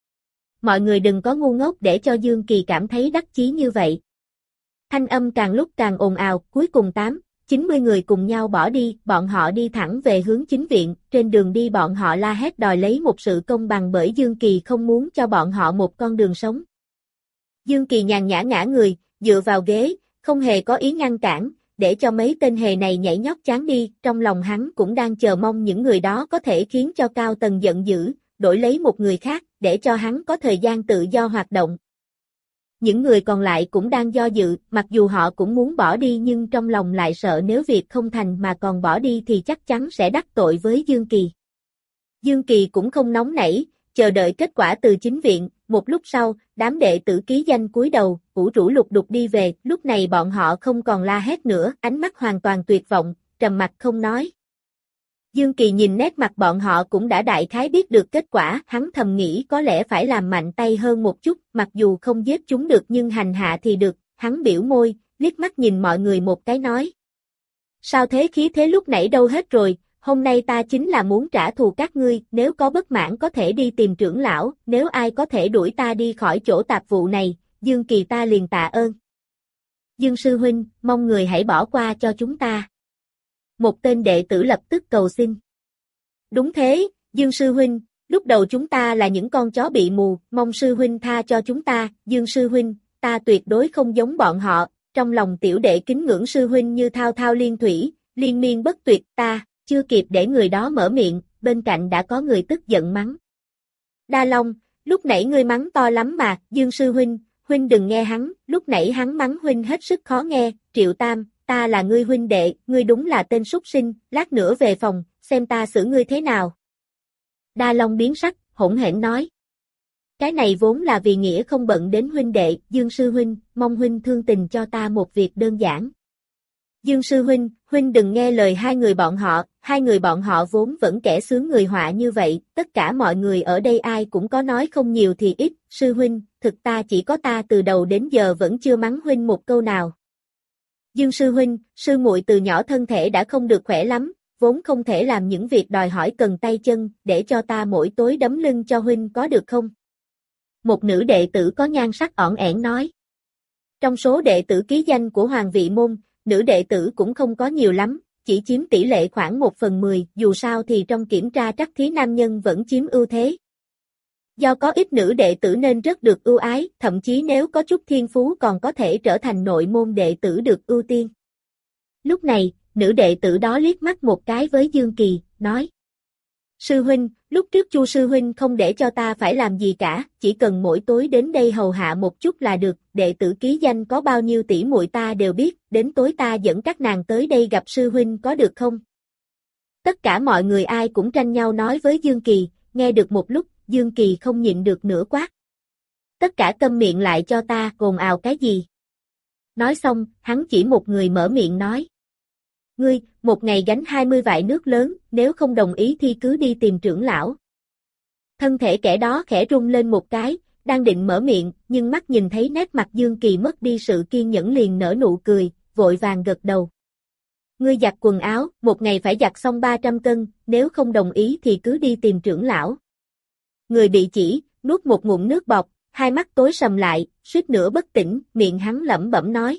Mọi người đừng có ngu ngốc để cho Dương Kỳ cảm thấy đắc chí như vậy. Thanh âm càng lúc càng ồn ào, cuối cùng 90 người cùng nhau bỏ đi, bọn họ đi thẳng về hướng chính viện, trên đường đi bọn họ la hét đòi lấy một sự công bằng bởi Dương Kỳ không muốn cho bọn họ một con đường sống. Dương Kỳ nhàn nhã ngã người, dựa vào ghế, không hề có ý ngăn cản, để cho mấy tên hề này nhảy nhót chán đi, trong lòng hắn cũng đang chờ mong những người đó có thể khiến cho Cao Tần giận dữ, đổi lấy một người khác, để cho hắn có thời gian tự do hoạt động. Những người còn lại cũng đang do dự, mặc dù họ cũng muốn bỏ đi nhưng trong lòng lại sợ nếu việc không thành mà còn bỏ đi thì chắc chắn sẽ đắc tội với Dương Kỳ. Dương Kỳ cũng không nóng nảy, chờ đợi kết quả từ chính viện, một lúc sau, đám đệ tử ký danh cúi đầu, ủ rũ lục đục đi về, lúc này bọn họ không còn la hét nữa, ánh mắt hoàn toàn tuyệt vọng, trầm mặc không nói. Dương Kỳ nhìn nét mặt bọn họ cũng đã đại khái biết được kết quả, hắn thầm nghĩ có lẽ phải làm mạnh tay hơn một chút, mặc dù không giết chúng được nhưng hành hạ thì được, hắn biểu môi, liếc mắt nhìn mọi người một cái nói. Sao thế, khí thế lúc nãy đâu hết rồi, hôm nay ta chính là muốn trả thù các ngươi, nếu có bất mãn có thể đi tìm trưởng lão, nếu ai có thể đuổi ta đi khỏi chỗ tạp vụ này, Dương Kỳ ta liền tạ ơn. Dương sư huynh, mong người hãy bỏ qua cho chúng ta. Một tên đệ tử lập tức cầu xin. Đúng thế, Dương sư huynh, lúc đầu chúng ta là những con chó bị mù, mong sư huynh tha cho chúng ta, Dương sư huynh, ta tuyệt đối không giống bọn họ, trong lòng tiểu đệ kính ngưỡng sư huynh như thao thao liên thủy, liên miên bất tuyệt, ta, chưa kịp để người đó mở miệng, bên cạnh đã có người tức giận mắng. Đa Long, lúc nãy ngươi mắng to lắm mà, Dương sư huynh đừng nghe hắn, lúc nãy hắn mắng huynh hết sức khó nghe, Triệu Tam, ta là ngươi huynh đệ, ngươi đúng là tên súc sinh, lát nữa về phòng, xem ta xử ngươi thế nào. Đa Long biến sắc, hỗn hển nói. Cái này vốn là vì nghĩa không bận đến huynh đệ, Dương sư huynh, mong huynh thương tình cho ta một việc đơn giản. Dương sư huynh đừng nghe lời hai người bọn họ vốn vẫn kẻ sướng người họa như vậy, tất cả mọi người ở đây ai cũng có nói không nhiều thì ít, sư huynh, thực ta chỉ có ta từ đầu đến giờ vẫn chưa mắng huynh một câu nào. Dương sư huynh, sư muội từ nhỏ thân thể đã không được khỏe lắm, vốn không thể làm những việc đòi hỏi cần tay chân, để cho ta mỗi tối đấm lưng cho huynh có được không? Một nữ đệ tử có nhan sắc ỏn ẻn nói. Trong số đệ tử ký danh của Hoàng Vị Môn, nữ đệ tử cũng không có nhiều lắm, chỉ chiếm tỷ lệ khoảng 1/10, dù sao thì trong kiểm tra trắc thí nam nhân vẫn chiếm ưu thế. Do có ít nữ đệ tử nên rất được ưu ái, thậm chí nếu có chút thiên phú còn có thể trở thành nội môn đệ tử được ưu tiên. Lúc này, nữ đệ tử đó liếc mắt một cái với Dương Kỳ, nói. Sư huynh, lúc trước Chu sư huynh không để cho ta phải làm gì cả, chỉ cần mỗi tối đến đây hầu hạ một chút là được, đệ tử ký danh có bao nhiêu tỷ muội ta đều biết, đến tối ta dẫn các nàng tới đây gặp sư huynh có được không? Tất cả mọi người ai cũng tranh nhau nói với Dương Kỳ, nghe được một lúc, Dương Kỳ không nhịn được nữa quát. Tất cả câm miệng lại cho ta, ồn ào cái gì? Nói xong, hắn chỉ một người mở miệng nói. Ngươi, một ngày gánh 20 vại nước lớn, nếu không đồng ý thì cứ đi tìm trưởng lão. Thân thể kẻ đó khẽ rung lên một cái, đang định mở miệng, nhưng mắt nhìn thấy nét mặt Dương Kỳ mất đi sự kiên nhẫn liền nở nụ cười, vội vàng gật đầu. Ngươi giặt quần áo, một ngày phải giặt xong 300 cân, nếu không đồng ý thì cứ đi tìm trưởng lão. Người bị chỉ, nuốt một ngụm nước bọt, hai mắt tối sầm lại, suýt nữa bất tỉnh, miệng hắn lẩm bẩm nói.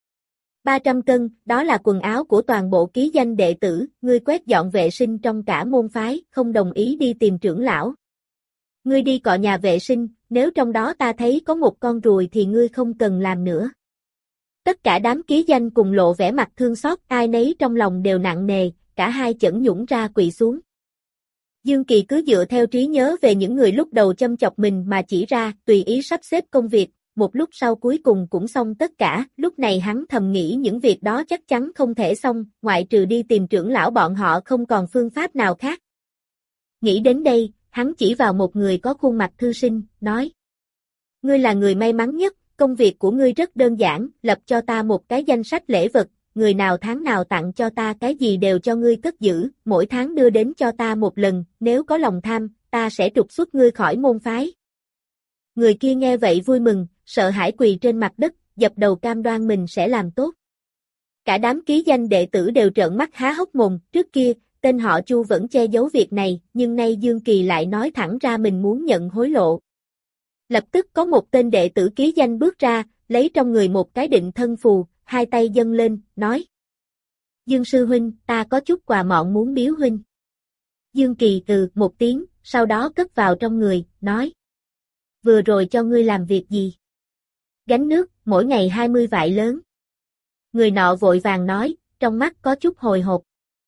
300 cân, đó là quần áo của toàn bộ ký danh đệ tử, ngươi quét dọn vệ sinh trong cả môn phái, không đồng ý đi tìm trưởng lão. Ngươi đi cọ nhà vệ sinh, nếu trong đó ta thấy có một con ruồi thì ngươi không cần làm nữa. Tất cả đám ký danh cùng lộ vẻ mặt thương xót, ai nấy trong lòng đều nặng nề, cả hai chẩn nhũn ra quỳ xuống. Dương Kỳ cứ dựa theo trí nhớ về những người lúc đầu châm chọc mình mà chỉ ra, tùy ý sắp xếp công việc, một lúc sau cuối cùng cũng xong tất cả, lúc này hắn thầm nghĩ những việc đó chắc chắn không thể xong, ngoại trừ đi tìm trưởng lão bọn họ không còn phương pháp nào khác. Nghĩ đến đây, hắn chỉ vào một người có khuôn mặt thư sinh, nói. Ngươi là người may mắn nhất, công việc của ngươi rất đơn giản, lập cho ta một cái danh sách lễ vật, người nào tháng nào tặng cho ta cái gì đều cho ngươi cất giữ, mỗi tháng đưa đến cho ta một lần, nếu có lòng tham, ta sẽ trục xuất ngươi khỏi môn phái. Người kia nghe vậy vui mừng, sợ hãi quỳ trên mặt đất, dập đầu cam đoan mình sẽ làm tốt. Cả đám ký danh đệ tử đều trợn mắt há hốc mồm, trước kia, tên họ Chu vẫn che giấu việc này, nhưng nay Dương Kỳ lại nói thẳng ra mình muốn nhận hối lộ. Lập tức có một tên đệ tử ký danh bước ra, lấy trong người một cái định thân phù, hai tay dâng lên, nói. Dương sư huynh, ta có chút quà mọn muốn biếu huynh. Dương Kỳ một tiếng, sau đó cất vào trong người, nói. Vừa rồi cho ngươi làm việc gì? Gánh nước, mỗi ngày 20 vại lớn. Người nọ vội vàng nói, trong mắt có chút hồi hộp.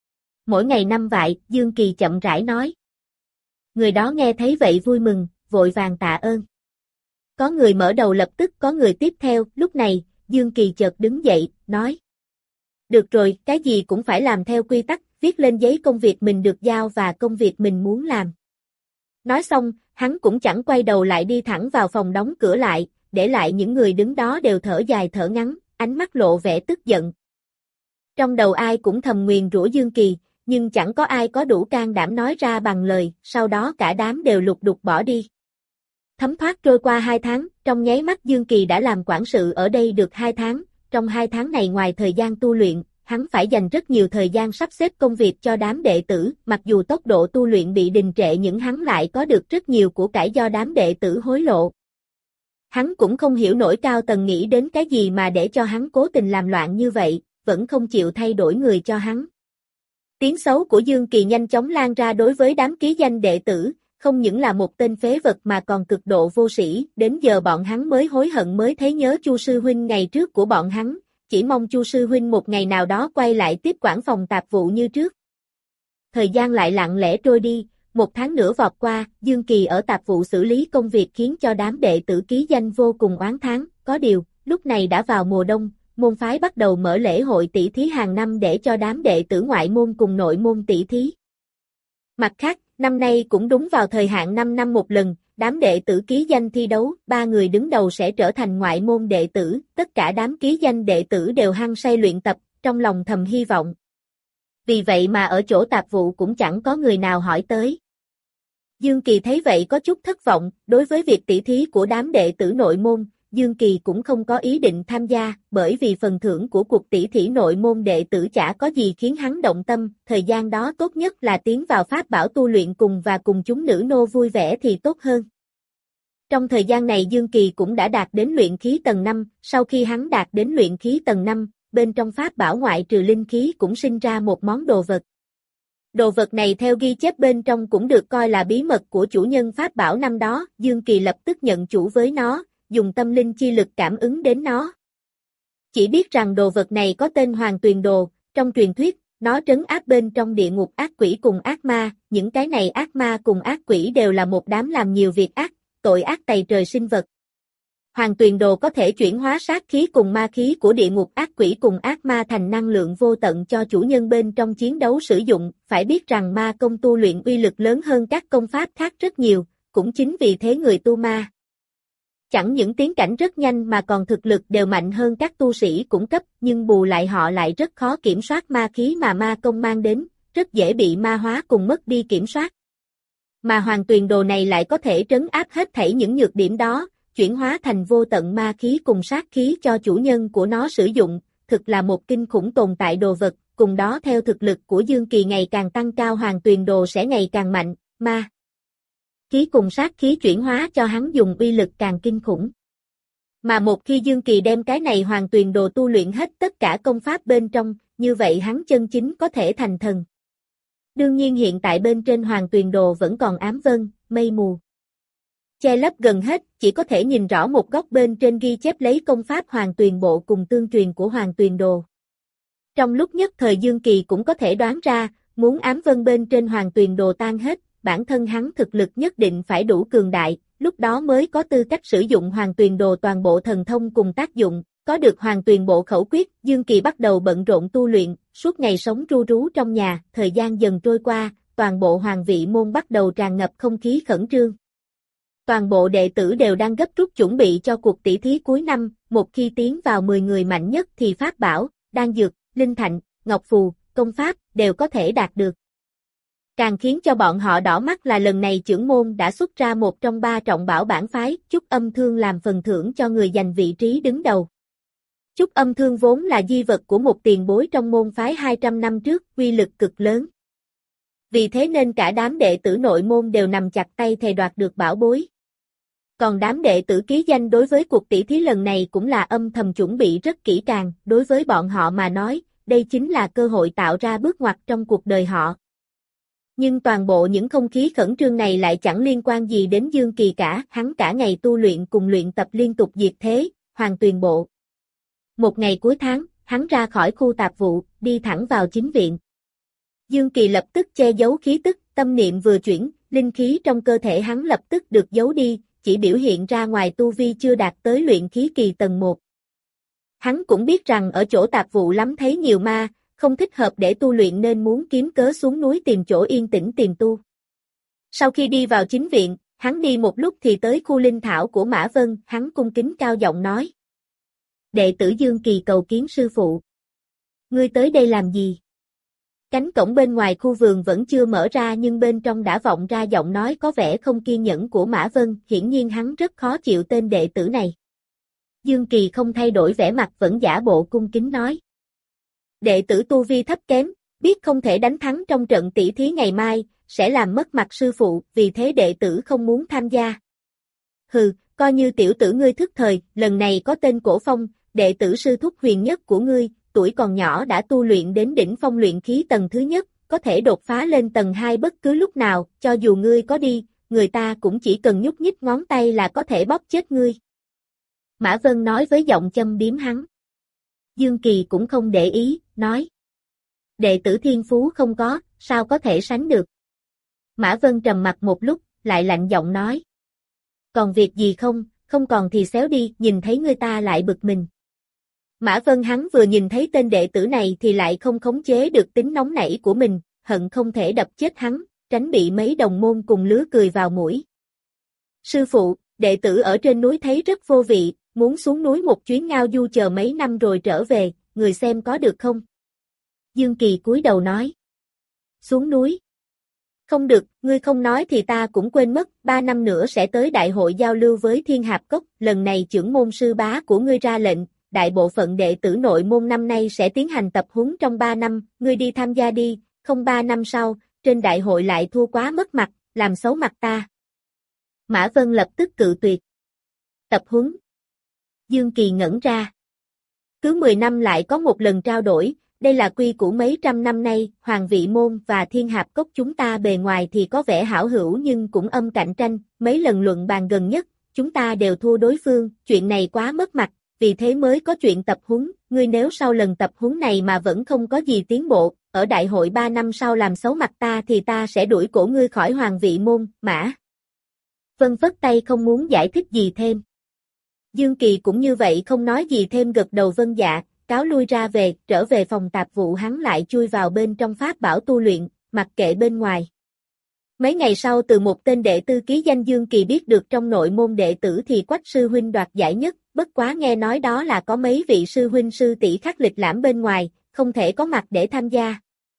Mỗi ngày 5 vại, Dương Kỳ chậm rãi nói. Người đó nghe thấy vậy vui mừng, vội vàng tạ ơn. Có người mở đầu lập tức có người tiếp theo, lúc này, Dương Kỳ chợt đứng dậy, nói. Được rồi, cái gì cũng phải làm theo quy tắc, viết lên giấy công việc mình được giao và công việc mình muốn làm. Nói xong, hắn cũng chẳng quay đầu lại đi thẳng vào phòng đóng cửa lại, để lại những người đứng đó đều thở dài thở ngắn, ánh mắt lộ vẻ tức giận. Trong đầu ai cũng thầm nguyền rủa Dương Kỳ, nhưng chẳng có ai có đủ can đảm nói ra bằng lời, sau đó cả đám đều lục đục bỏ đi. Thấm thoát trôi qua 2 tháng, trong nháy mắt Dương Kỳ đã làm quản sự ở đây được 2 tháng, trong 2 tháng này ngoài thời gian tu luyện, hắn phải dành rất nhiều thời gian sắp xếp công việc cho đám đệ tử, mặc dù tốc độ tu luyện bị đình trệ nhưng hắn lại có được rất nhiều của cải do đám đệ tử hối lộ. Hắn cũng không hiểu nổi cao tầng nghĩ đến cái gì mà để cho hắn cố tình làm loạn như vậy, vẫn không chịu thay đổi người cho hắn. Tiếng xấu của Dương Kỳ nhanh chóng lan ra đối với đám ký danh đệ tử, không những là một tên phế vật mà còn cực độ vô sĩ, đến giờ bọn hắn mới hối hận mới thấy nhớ Chu sư huynh ngày trước của bọn hắn, chỉ mong Chu sư huynh một ngày nào đó quay lại tiếp quản phòng tạp vụ như trước. Thời gian lại lặng lẽ trôi đi, 1 tháng nữa vọt qua, Dương Kỳ ở tạp vụ xử lý công việc khiến cho đám đệ tử ký danh vô cùng oán thán, có điều, lúc này đã vào mùa đông, môn phái bắt đầu mở lễ hội tỷ thí hàng năm để cho đám đệ tử ngoại môn cùng nội môn tỷ thí. Mặt khác, năm nay cũng đúng vào thời hạn 5 năm một lần, đám đệ tử ký danh thi đấu, 3 người đứng đầu sẽ trở thành ngoại môn đệ tử, tất cả đám ký danh đệ tử đều hăng say luyện tập, trong lòng thầm hy vọng. Vì vậy mà ở chỗ tạp vụ cũng chẳng có người nào hỏi tới. Dương Kỳ thấy vậy có chút thất vọng, đối với việc tỷ thí của đám đệ tử nội môn, Dương Kỳ cũng không có ý định tham gia, bởi vì phần thưởng của cuộc tỷ thí nội môn đệ tử chả có gì khiến hắn động tâm, thời gian đó tốt nhất là tiến vào pháp bảo tu luyện cùng và cùng chúng nữ nô vui vẻ thì tốt hơn. Trong thời gian này Dương Kỳ cũng đã đạt đến luyện khí tầng 5, sau khi hắn đạt đến luyện khí tầng 5, bên trong pháp bảo ngoại trừ linh khí cũng sinh ra một món đồ vật. Đồ vật này theo ghi chép bên trong cũng được coi là bí mật của chủ nhân pháp bảo năm đó, Dương Kỳ lập tức nhận chủ với nó, dùng tâm linh chi lực cảm ứng đến nó. Chỉ biết rằng đồ vật này có tên Hoàng Tuyền Đồ, trong truyền thuyết, nó trấn áp bên trong địa ngục ác quỷ cùng ác ma, những cái này ác ma cùng ác quỷ đều là một đám làm nhiều việc ác, tội ác tày trời sinh vật. Hoàng Tuyền Đồ có thể chuyển hóa sát khí cùng ma khí của địa ngục ác quỷ cùng ác ma thành năng lượng vô tận cho chủ nhân bên trong chiến đấu sử dụng, phải biết rằng ma công tu luyện uy lực lớn hơn các công pháp khác rất nhiều, cũng chính vì thế người tu ma chẳng những tiến cảnh rất nhanh mà còn thực lực đều mạnh hơn các tu sĩ cũng cấp, nhưng bù lại họ lại rất khó kiểm soát ma khí mà ma công mang đến, rất dễ bị ma hóa cùng mất đi kiểm soát. Mà Hoàng Tuyền Đồ này lại có thể trấn áp hết thảy những nhược điểm đó, chuyển hóa thành vô tận ma khí cùng sát khí cho chủ nhân của nó sử dụng, thực là một kinh khủng tồn tại đồ vật, cùng đó theo thực lực của Dương Kỳ ngày càng tăng cao Hoàng Tuyền Đồ sẽ ngày càng mạnh, ma khí cùng sát khí chuyển hóa cho hắn dùng uy lực càng kinh khủng. Mà một khi Dương Kỳ đem cái này Hoàng Tuyền Đồ tu luyện hết tất cả công pháp bên trong, như vậy hắn chân chính có thể thành thần. Đương nhiên hiện tại bên trên Hoàng Tuyền Đồ vẫn còn ám vân, mây mù che lấp gần hết, chỉ có thể nhìn rõ một góc bên trên ghi chép lấy công pháp Hoàng Tuyền Bộ cùng tương truyền của Hoàng Tuyền Đồ. Trong lúc nhất thời Dương Kỳ cũng có thể đoán ra, muốn ám vân bên trên Hoàng Tuyền Đồ tan hết, bản thân hắn thực lực nhất định phải đủ cường đại, lúc đó mới có tư cách sử dụng Hoàng Tuyền Đồ toàn bộ thần thông cùng tác dụng, có được Hoàng Tuyền Bộ khẩu quyết, Dương Kỳ bắt đầu bận rộn tu luyện, suốt ngày sống ru rú trong nhà, thời gian dần trôi qua, toàn bộ Hoàng Vị môn bắt đầu tràn ngập không khí khẩn trương. Toàn bộ đệ tử đều đang gấp rút chuẩn bị cho cuộc tỷ thí cuối năm, một khi tiến vào 10 người mạnh nhất thì pháp bảo, đan dược, linh thạnh, ngọc phù, công pháp đều có thể đạt được. Càng khiến cho bọn họ đỏ mắt là lần này chưởng môn đã xuất ra một trong 3 trọng bảo bản phái, Chúc Âm Thương làm phần thưởng cho người giành vị trí đứng đầu. Chúc Âm Thương vốn là di vật của một tiền bối trong môn phái 200 năm trước, uy lực cực lớn. Vì thế nên cả đám đệ tử nội môn đều nằm chặt tay thề đoạt được bảo bối. Còn đám đệ tử ký danh đối với cuộc tỷ thí lần này cũng là âm thầm chuẩn bị rất kỹ càng, đối với bọn họ mà nói, đây chính là cơ hội tạo ra bước ngoặt trong cuộc đời họ. Nhưng toàn bộ những không khí khẩn trương này lại chẳng liên quan gì đến Dương Kỳ cả, hắn cả ngày tu luyện cùng luyện tập liên tục diệt thế, Hoàng Tuyền Bộ. Một ngày cuối tháng, hắn ra khỏi khu tạp vụ, đi thẳng vào chính viện. Dương Kỳ lập tức che giấu khí tức, tâm niệm vừa chuyển, linh khí trong cơ thể hắn lập tức được giấu đi, chỉ biểu hiện ra ngoài tu vi chưa đạt tới luyện khí kỳ tầng 1. Hắn cũng biết rằng ở chỗ tạp vụ lắm thấy nhiều ma, không thích hợp để tu luyện nên muốn kiếm cớ xuống núi tìm chỗ yên tĩnh tìm tu. Sau khi đi vào chính viện, hắn đi một lúc thì tới khu linh thảo của Mã Vân, hắn cung kính cao giọng nói. Đệ tử Dương Kỳ cầu kiến sư phụ. Ngươi tới đây làm gì? Cánh cổng bên ngoài khu vườn vẫn chưa mở ra nhưng bên trong đã vọng ra giọng nói có vẻ không kiên nhẫn của Mã Vân, hiển nhiên hắn rất khó chịu tên đệ tử này. Dương Kỳ không thay đổi vẻ mặt vẫn giả bộ cung kính nói. Đệ tử tu vi thấp kém, biết không thể đánh thắng trong trận tỷ thí ngày mai, sẽ làm mất mặt sư phụ, vì thế đệ tử không muốn tham gia. Hừ, coi như tiểu tử ngươi thức thời, lần này có tên Cổ Phong, đệ tử sư thúc huyền nhất của ngươi, tuổi còn nhỏ đã tu luyện đến đỉnh phong luyện khí tầng thứ nhất, có thể đột phá lên tầng 2 bất cứ lúc nào, cho dù ngươi có đi, người ta cũng chỉ cần nhúc nhích ngón tay là có thể bóp chết ngươi. Mã Vân nói với giọng châm biếm hắn. Dương Kỳ cũng không để ý, nói. Đệ tử thiên phú không có, sao có thể sánh được. Mã Vân trầm mặt một lúc, lại lạnh giọng nói. Còn việc gì không, không còn thì xéo đi, nhìn thấy người ta lại bực mình. Mã Vân hắn vừa nhìn thấy tên đệ tử này thì lại không khống chế được tính nóng nảy của mình, hận không thể đập chết hắn, tránh bị mấy đồng môn cùng lứa cười vào mũi. Sư phụ, đệ tử ở trên núi thấy rất vô vị, muốn xuống núi một chuyến ngao du chờ mấy năm rồi trở về, người xem có được không? Dương Kỳ cúi đầu nói. Xuống núi. Không được, ngươi không nói thì ta cũng quên mất, 3 năm nữa sẽ tới đại hội giao lưu với Thiên Hạp Cốc, lần này trưởng môn sư bá của ngươi ra lệnh, đại bộ phận đệ tử nội môn năm nay sẽ tiến hành tập huấn trong 3 năm, ngươi đi tham gia đi, không 3 năm sau, trên đại hội lại thua quá mất mặt, làm xấu mặt ta. Mã Vân lập tức cự tuyệt. Tập huấn. Dương Kỳ ngẩn ra. Cứ 10 năm lại có một lần trao đổi, đây là quy củ mấy trăm năm nay, Hoàng Vị Môn và Thiên Hạp Cốc chúng ta bề ngoài thì có vẻ hảo hữu nhưng cũng âm cạnh tranh, mấy lần luận bàn gần nhất, chúng ta đều thua đối phương, chuyện này quá mất mặt, vì thế mới có chuyện tập huấn, ngươi nếu sau lần tập huấn này mà vẫn không có gì tiến bộ, ở đại hội 3 năm sau làm xấu mặt ta thì ta sẽ đuổi cổ ngươi khỏi Hoàng Vị Môn, Mã. Vân phất tay không muốn giải thích gì thêm. Dương Kỳ cũng như vậy không nói gì thêm gật đầu vâng dạ, cáo lui ra về, trở về phòng tạp vụ hắn lại chui vào bên trong pháp bảo tu luyện, mặc kệ bên ngoài. Mấy ngày sau từ một tên đệ tử ký danh Dương Kỳ biết được trong nội môn đệ tử thì Quách sư huynh đoạt giải nhất, bất quá nghe nói đó là có mấy vị sư huynh sư tỷ khắc lịch lãm bên ngoài, không thể có mặt để tham gia.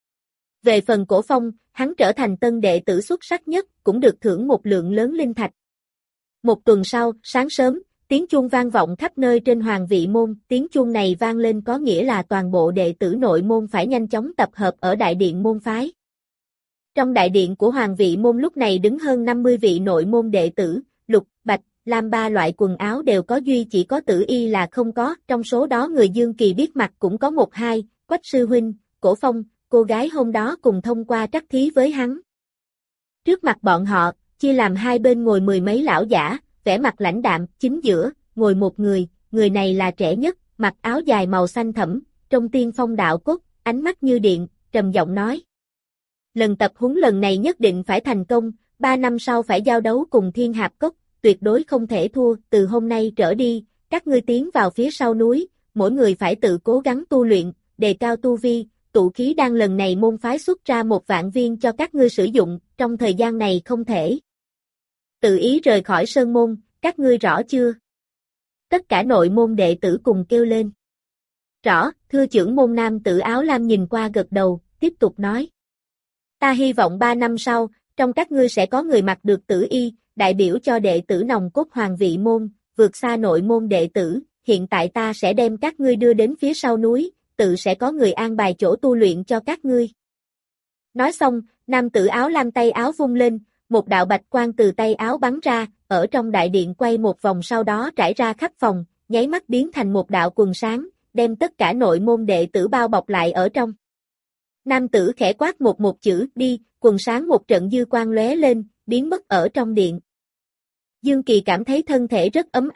Về phần Cổ Phong, hắn trở thành tân đệ tử xuất sắc nhất, cũng được thưởng một lượng lớn linh thạch. Một tuần sau, sáng sớm, tiếng chuông vang vọng khắp nơi trên Hoàng Vị Môn, tiếng chuông này vang lên có nghĩa là toàn bộ đệ tử nội môn phải nhanh chóng tập hợp ở đại điện môn phái. Trong đại điện của Hoàng Vị Môn lúc này đứng hơn 50 vị nội môn đệ tử, lục, bạch, lam 3 loại quần áo đều có duy chỉ có Tử Y là không có, trong số đó người Dương Kỳ biết mặt cũng có 1-2, Quách sư huynh, Cổ Phong, cô gái hôm đó cùng thông qua trắc thí với hắn. Trước mặt bọn họ, chia làm hai bên ngồi 10 mấy lão giả, vẻ mặt lãnh đạm, chính giữa, ngồi một người này là trẻ nhất, mặc áo dài màu xanh thẫm, trông tiên phong đạo cốt, ánh mắt như điện, trầm giọng nói. Lần tập huấn lần này nhất định phải thành công, 3 năm sau phải giao đấu cùng Thiên Hạp Cốc, tuyệt đối không thể thua, từ hôm nay trở đi, các ngươi tiến vào phía sau núi, mỗi người phải tự cố gắng tu luyện, đề cao tu vi, tụ khí đan lần này môn phái xuất ra 1 vạn viên cho các ngươi sử dụng, trong thời gian này không thể tự ý rời khỏi sơn môn, các ngươi rõ chưa? Tất cả nội môn đệ tử cùng kêu lên. Rõ, thưa trưởng môn nam tử áo lam nhìn qua gật đầu, tiếp tục nói. Ta hy vọng 3 năm sau, trong các ngươi sẽ có người mặc được Tử Y, đại biểu cho đệ tử nòng cốt Hoàng Vị Môn, vượt xa nội môn đệ tử, hiện tại ta sẽ đem các ngươi đưa đến phía sau núi, tự sẽ có người an bài chỗ tu luyện cho các ngươi. Nói xong, nam tử áo lam tay áo vung lên, một đạo bạch quang từ tay áo bắn ra, ở trong đại điện quay một vòng sau đó trải ra khắp phòng, nháy mắt biến thành một đạo quần sáng, đem tất cả nội môn đệ tử bao bọc lại ở trong. Nam tử khẽ quát một chữ, đi, quần sáng một trận dư quang lóe lên, biến mất ở trong điện. Dương Kỳ cảm thấy thân thể rất ấm áp,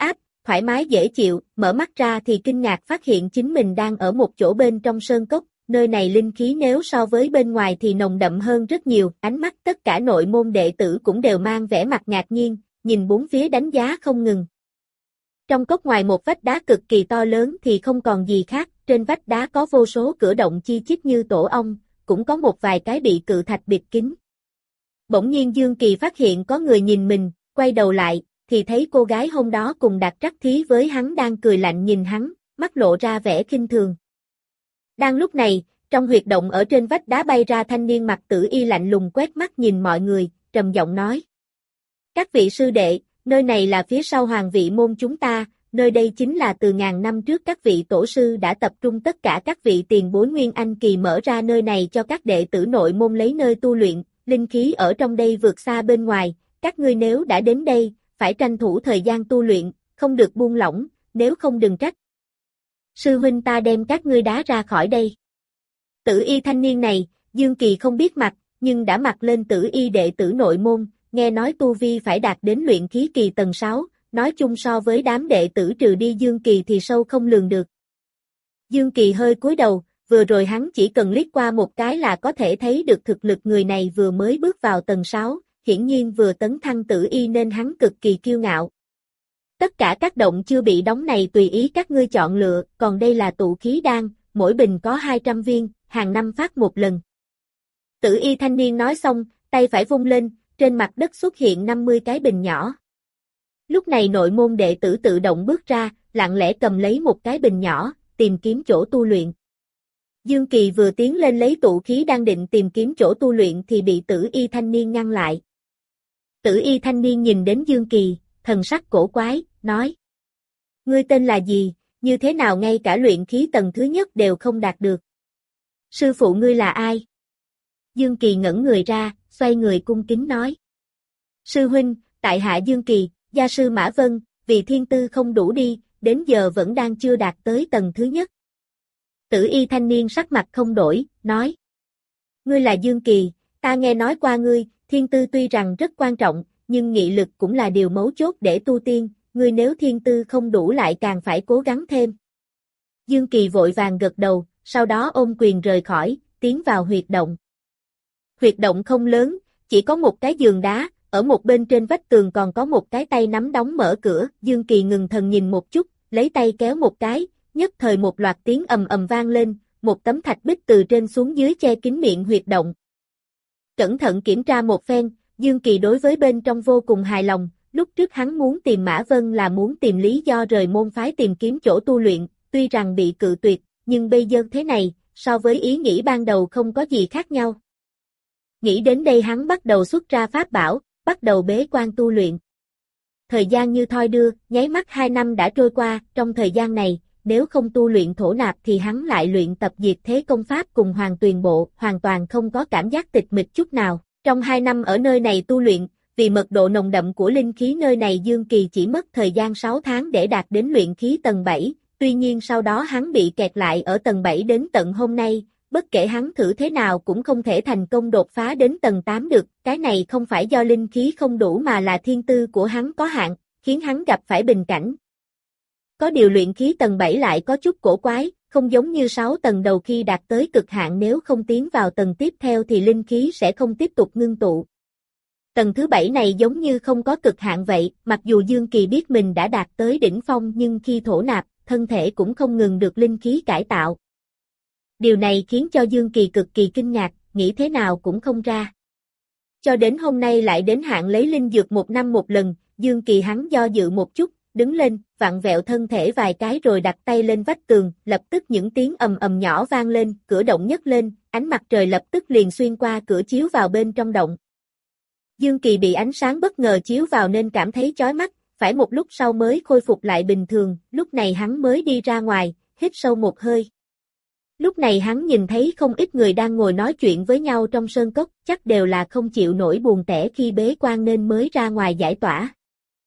thoải mái dễ chịu, mở mắt ra thì kinh ngạc phát hiện chính mình đang ở một chỗ bên trong sơn cốc, nơi này linh khí nếu so với bên ngoài thì nồng đậm hơn rất nhiều, ánh mắt tất cả nội môn đệ tử cũng đều mang vẻ mặt ngạc nhiên, nhìn bốn phía đánh giá không ngừng. Trong cốc ngoài một vách đá cực kỳ to lớn thì không còn gì khác, trên vách đá có vô số cửa động chi chít như tổ ong, cũng có một vài cái bị cự thạch bịt kín. Bỗng nhiên Dương Kỳ phát hiện có người nhìn mình, quay đầu lại, thì thấy cô gái hôm đó cùng Đạt Trắc Thí với hắn đang cười lạnh nhìn hắn, mắt lộ ra vẻ khinh thường. Đang lúc này, trong huyệt động ở trên vách đá bay ra thanh niên mặc tử y lạnh lùng quét mắt nhìn mọi người, trầm giọng nói. Các vị sư đệ, nơi này là phía sau Hoàng Vị môn chúng ta, nơi đây chính là từ ngàn năm trước các vị tổ sư đã tập trung tất cả các vị tiền bối Nguyên Anh kỳ mở ra nơi này cho các đệ tử nội môn lấy nơi tu luyện, linh khí ở trong đây vượt xa bên ngoài, các ngươi nếu đã đến đây, phải tranh thủ thời gian tu luyện, không được buông lỏng, nếu không đừng trách. Sư huynh ta đem các ngươi đá ra khỏi đây. Tử y thanh niên này, Dương Kỳ không biết mặt, nhưng đã mặc lên tử y đệ tử nội môn, nghe nói tu vi phải đạt đến luyện khí kỳ tầng 6, nói chung so với đám đệ tử trừ đi Dương Kỳ thì sâu không lường được. Dương Kỳ hơi cúi đầu, vừa rồi hắn chỉ cần liếc qua một cái là có thể thấy được thực lực người này vừa mới bước vào tầng 6, hiển nhiên vừa tấn thăng tử y nên hắn cực kỳ kiêu ngạo. Tất cả các động chưa bị đóng này tùy ý các ngươi chọn lựa, còn đây là tụ khí đan, mỗi bình có 200 viên, hàng năm phát một lần. Tử y thanh niên nói xong, tay phải vung lên, trên mặt đất xuất hiện 50 cái bình nhỏ. Lúc này nội môn đệ tử tự động bước ra, lặng lẽ cầm lấy một cái bình nhỏ, tìm kiếm chỗ tu luyện. Dương Kỳ vừa tiến lên lấy tụ khí đang định tìm kiếm chỗ tu luyện thì bị tử y thanh niên ngăn lại. Tử y thanh niên nhìn đến Dương Kỳ, thần sắc cổ quái, nói. Ngươi tên là gì, như thế nào ngay cả luyện khí tầng thứ nhất đều không đạt được? Sư phụ ngươi là ai? Dương Kỳ ngẩn người ra, xoay người cung kính nói. Sư huynh, tại hạ Dương Kỳ, gia sư Mã Vân, vì thiên tư không đủ đi, đến giờ vẫn đang chưa đạt tới tầng thứ nhất. Tử y thanh niên sắc mặt không đổi, nói. Ngươi là Dương Kỳ, ta nghe nói qua ngươi, thiên tư tuy rằng rất quan trọng, nhưng nghị lực cũng là điều mấu chốt để tu tiên, ngươi nếu thiên tư không đủ lại càng phải cố gắng thêm. Dương Kỳ vội vàng gật đầu, sau đó ôm quyền rời khỏi, tiến vào huyệt động. Huyệt động không lớn, chỉ có một cái giường đá, ở một bên trên vách tường còn có một cái tay nắm đóng mở cửa, Dương Kỳ ngừng thần nhìn một chút, lấy tay kéo một cái, nhất thời một loạt tiếng ầm ầm vang lên, một tấm thạch bích từ trên xuống dưới che kín miệng huyệt động. Cẩn thận kiểm tra một phen, Dương Kỳ đối với bên trong vô cùng hài lòng, lúc trước hắn muốn tìm Mã Vân là muốn tìm lý do rời môn phái tìm kiếm chỗ tu luyện, tuy rằng bị cự tuyệt, nhưng bây giờ thế này, so với ý nghĩ ban đầu không có gì khác nhau. Nghĩ đến đây hắn bắt đầu xuất ra pháp bảo, bắt đầu bế quan tu luyện. Thời gian như thoi đưa, nháy mắt 2 năm đã trôi qua, trong thời gian này, nếu không tu luyện thổ nạp thì hắn lại luyện tập diệt thế công pháp cùng Hoàng Tuyền Bộ, hoàn toàn không có cảm giác tịch mịch chút nào. Trong 2 năm ở nơi này tu luyện, vì mật độ nồng đậm của linh khí nơi này Dương Kỳ chỉ mất thời gian 6 tháng để đạt đến luyện khí tầng 7, tuy nhiên sau đó hắn bị kẹt lại ở tầng 7 đến tận hôm nay, bất kể hắn thử thế nào cũng không thể thành công đột phá đến tầng 8 được, cái này không phải do linh khí không đủ mà là thiên tư của hắn có hạn, khiến hắn gặp phải bình cảnh. Có điều luyện khí tầng 7 lại có chút cổ quái, không giống như 6 tầng đầu khi đạt tới cực hạn nếu không tiến vào tầng tiếp theo thì linh khí sẽ không tiếp tục ngưng tụ. Tầng thứ 7 này giống như không có cực hạn vậy, mặc dù Dương Kỳ biết mình đã đạt tới đỉnh phong nhưng khi thổ nạp, thân thể cũng không ngừng được linh khí cải tạo. Điều này khiến cho Dương Kỳ cực kỳ kinh ngạc, nghĩ thế nào cũng không ra. Cho đến hôm nay lại đến hạn lấy linh dược 1 năm một lần, Dương Kỳ hắn do dự một chút, đứng lên, vặn vẹo thân thể vài cái rồi đặt tay lên vách tường, lập tức những tiếng ầm ầm nhỏ vang lên, cửa động nhấc lên, ánh mặt trời lập tức liền xuyên qua cửa chiếu vào bên trong động. Dương Kỳ bị ánh sáng bất ngờ chiếu vào nên cảm thấy chói mắt, phải một lúc sau mới khôi phục lại bình thường, lúc này hắn mới đi ra ngoài, hít sâu một hơi. Lúc này hắn nhìn thấy không ít người đang ngồi nói chuyện với nhau trong sơn cốc, chắc đều là không chịu nổi buồn tẻ khi bế quan nên mới ra ngoài giải tỏa.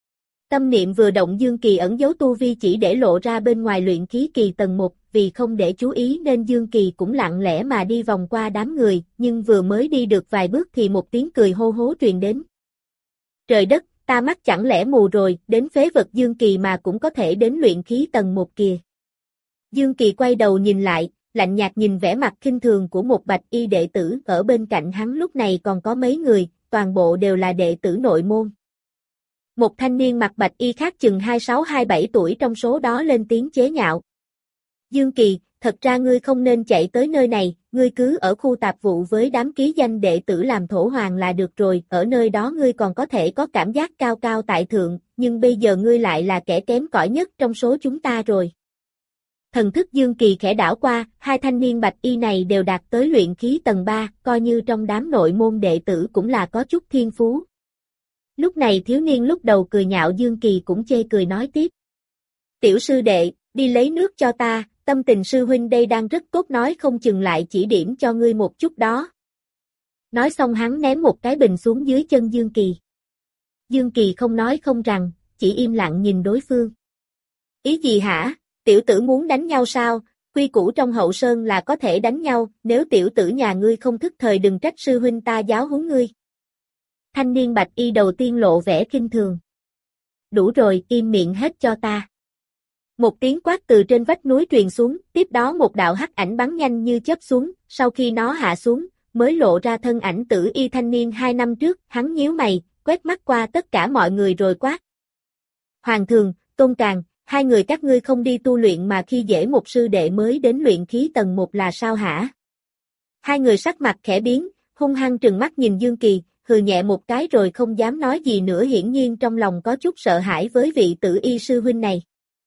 Tâm niệm vừa động Dương Kỳ ẩn giấu tu vi chỉ để lộ ra bên ngoài luyện khí kỳ tầng 1, vì không để chú ý nên Dương Kỳ cũng lặng lẽ mà đi vòng qua đám người, nhưng vừa mới đi được vài bước thì một tiếng cười hô hố truyền đến. Trời đất, ta mắt chẳng lẽ mù rồi, đến phế vật Dương Kỳ mà cũng có thể đến luyện khí tầng 1 kìa. Dương Kỳ quay đầu nhìn lại, lạnh nhạt nhìn vẻ mặt khinh thường của một bạch y đệ tử, ở bên cạnh hắn lúc này còn có mấy người, toàn bộ đều là đệ tử nội môn. Một thanh niên mặc bạch y khác chừng 26-27 tuổi trong số đó lên tiếng chế nhạo. Dương Kỳ, thật ra ngươi không nên chạy tới nơi này, ngươi cứ ở khu tạp vụ với đám ký danh đệ tử làm thổ hoàng là được rồi, ở nơi đó ngươi còn có thể có cảm giác cao cao tại thượng, nhưng bây giờ ngươi lại là kẻ kém cỏi nhất trong số chúng ta rồi. Thần thức Dương Kỳ khẽ đảo qua, hai thanh niên bạch y này đều đạt tới luyện khí tầng 3, coi như trong đám nội môn đệ tử cũng là có chút thiên phú. Lúc này thiếu niên lúc đầu cười nhạo Dương Kỳ cũng chê cười nói tiếp. Tiểu sư đệ, đi lấy nước cho ta, tâm tình sư huynh đây đang rất tốt, nói không chừng lại chỉ điểm cho ngươi một chút đó. Nói xong hắn ném một cái bình xuống dưới chân Dương Kỳ. Dương Kỳ không nói không rằng, chỉ im lặng nhìn đối phương. Ý gì hả? Tiểu tử muốn đánh nhau sao? Quy củ trong hậu sơn là có thể đánh nhau, nếu tiểu tử nhà ngươi không thức thời đừng trách sư huynh ta giáo huấn ngươi. Thanh niên bạch y đầu tiên lộ vẻ khinh thường. Đủ rồi, im miệng hết cho ta. Một tiếng quát từ trên vách núi truyền xuống, tiếp đó một đạo hắc ảnh bắn nhanh như chớp xuống, sau khi nó hạ xuống, mới lộ ra thân ảnh tử y thanh niên 2 năm trước, hắn nhíu mày, quét mắt qua tất cả mọi người rồi quát. Hoàng thường, Tôn Càn, hai người các ngươi không đi tu luyện mà khi dễ một sư đệ mới đến luyện khí tầng 1 là sao hả? Hai người sắc mặt khẽ biến, hung hăng trừng mắt nhìn Dương Kỳ, hừ nhẹ một cái rồi không dám nói gì nữa, hiển nhiên trong lòng có chút sợ hãi với vị tử y sư huynh này.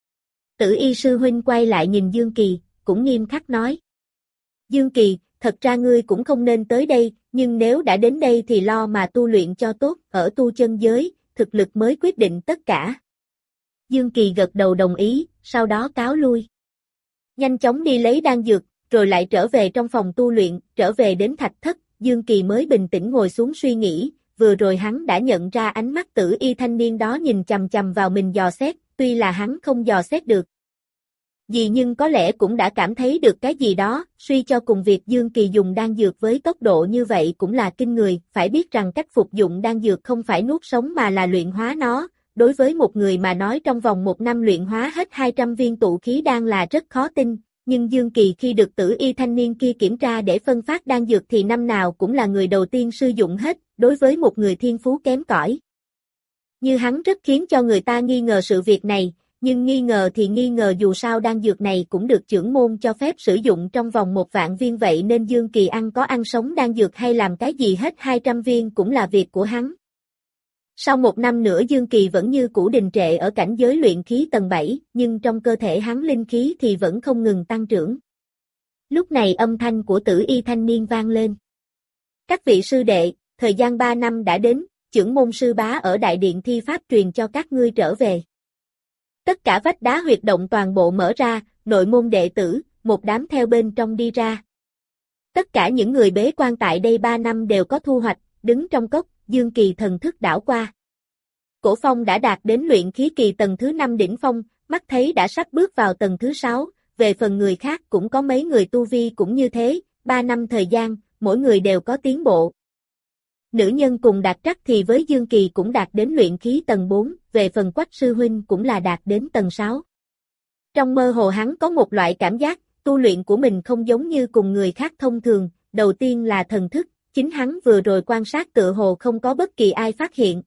Tử y sư huynh quay lại nhìn Dương Kỳ, cũng nghiêm khắc nói. Dương Kỳ, thật ra ngươi cũng không nên tới đây, nhưng nếu đã đến đây thì lo mà tu luyện cho tốt, ở tu chân giới, thực lực mới quyết định tất cả. Dương Kỳ gật đầu đồng ý, sau đó cáo lui. Nhanh chóng đi lấy đan dược, rồi lại trở về trong phòng tu luyện, trở về đến thạch thất, Dương Kỳ mới bình tĩnh ngồi xuống suy nghĩ, vừa rồi hắn đã nhận ra ánh mắt tử y thanh niên đó nhìn chằm chằm vào mình dò xét, tuy là hắn không dò xét được gì nhưng có lẽ cũng đã cảm thấy được cái gì đó, suy cho cùng việc Dương Kỳ dùng đan dược với tốc độ như vậy cũng là kinh người, phải biết rằng cách phục dụng đan dược không phải nuốt sống mà là luyện hóa nó, đối với một người mà nói trong vòng 1 năm luyện hóa hết 200 viên tụ khí đan là rất khó tin, nhưng Dương Kỳ khi được tử y thanh niên kia kiểm tra để phân phát đan dược thì năm nào cũng là người đầu tiên sử dụng hết, đối với một người thiên phú kém cỏi như hắn rất khiến cho người ta nghi ngờ sự việc này. Nhưng nghi ngờ thì nghi ngờ, dù sao đan dược này cũng được chưởng môn cho phép sử dụng trong vòng 1 vạn viên, vậy nên Dương Kỳ ăn có ăn sống đan dược hay làm cái gì hết 200 viên cũng là việc của hắn. Sau 1 năm nữa Dương Kỳ vẫn như cũ đình trệ ở cảnh giới luyện khí tầng 7, nhưng trong cơ thể hắn linh khí thì vẫn không ngừng tăng trưởng. Lúc này âm thanh của tử y thanh niên vang lên. Các vị sư đệ, thời gian 3 năm đã đến, chưởng môn sư bá ở đại điện thi pháp truyền cho các ngươi trở về. Tất cả vách đá huyệt động toàn bộ mở ra, nội môn đệ tử, một đám theo bên trong đi ra. Tất cả những người bế quan tại đây 3 năm đều có thu hoạch, đứng trong cốc, Dương Kỳ thần thức đảo qua. Cổ Phong đã đạt đến luyện khí kỳ tầng thứ 5 đỉnh phong, mắt thấy đã sắp bước vào tầng thứ 6, về phần người khác cũng có mấy người tu vi cũng như thế, 3 năm thời gian, mỗi người đều có tiến bộ. Nữ nhân cùng Đạt Trắc thì với Dương Kỳ cũng đạt đến luyện khí tầng 4, về phần Quách sư huynh cũng là đạt đến tầng 6. Trong mơ hồ hắn có một loại cảm giác, tu luyện của mình không giống như cùng người khác thông thường, đầu tiên là thần thức, chính hắn vừa rồi quan sát tựa hồ không có bất kỳ ai phát hiện.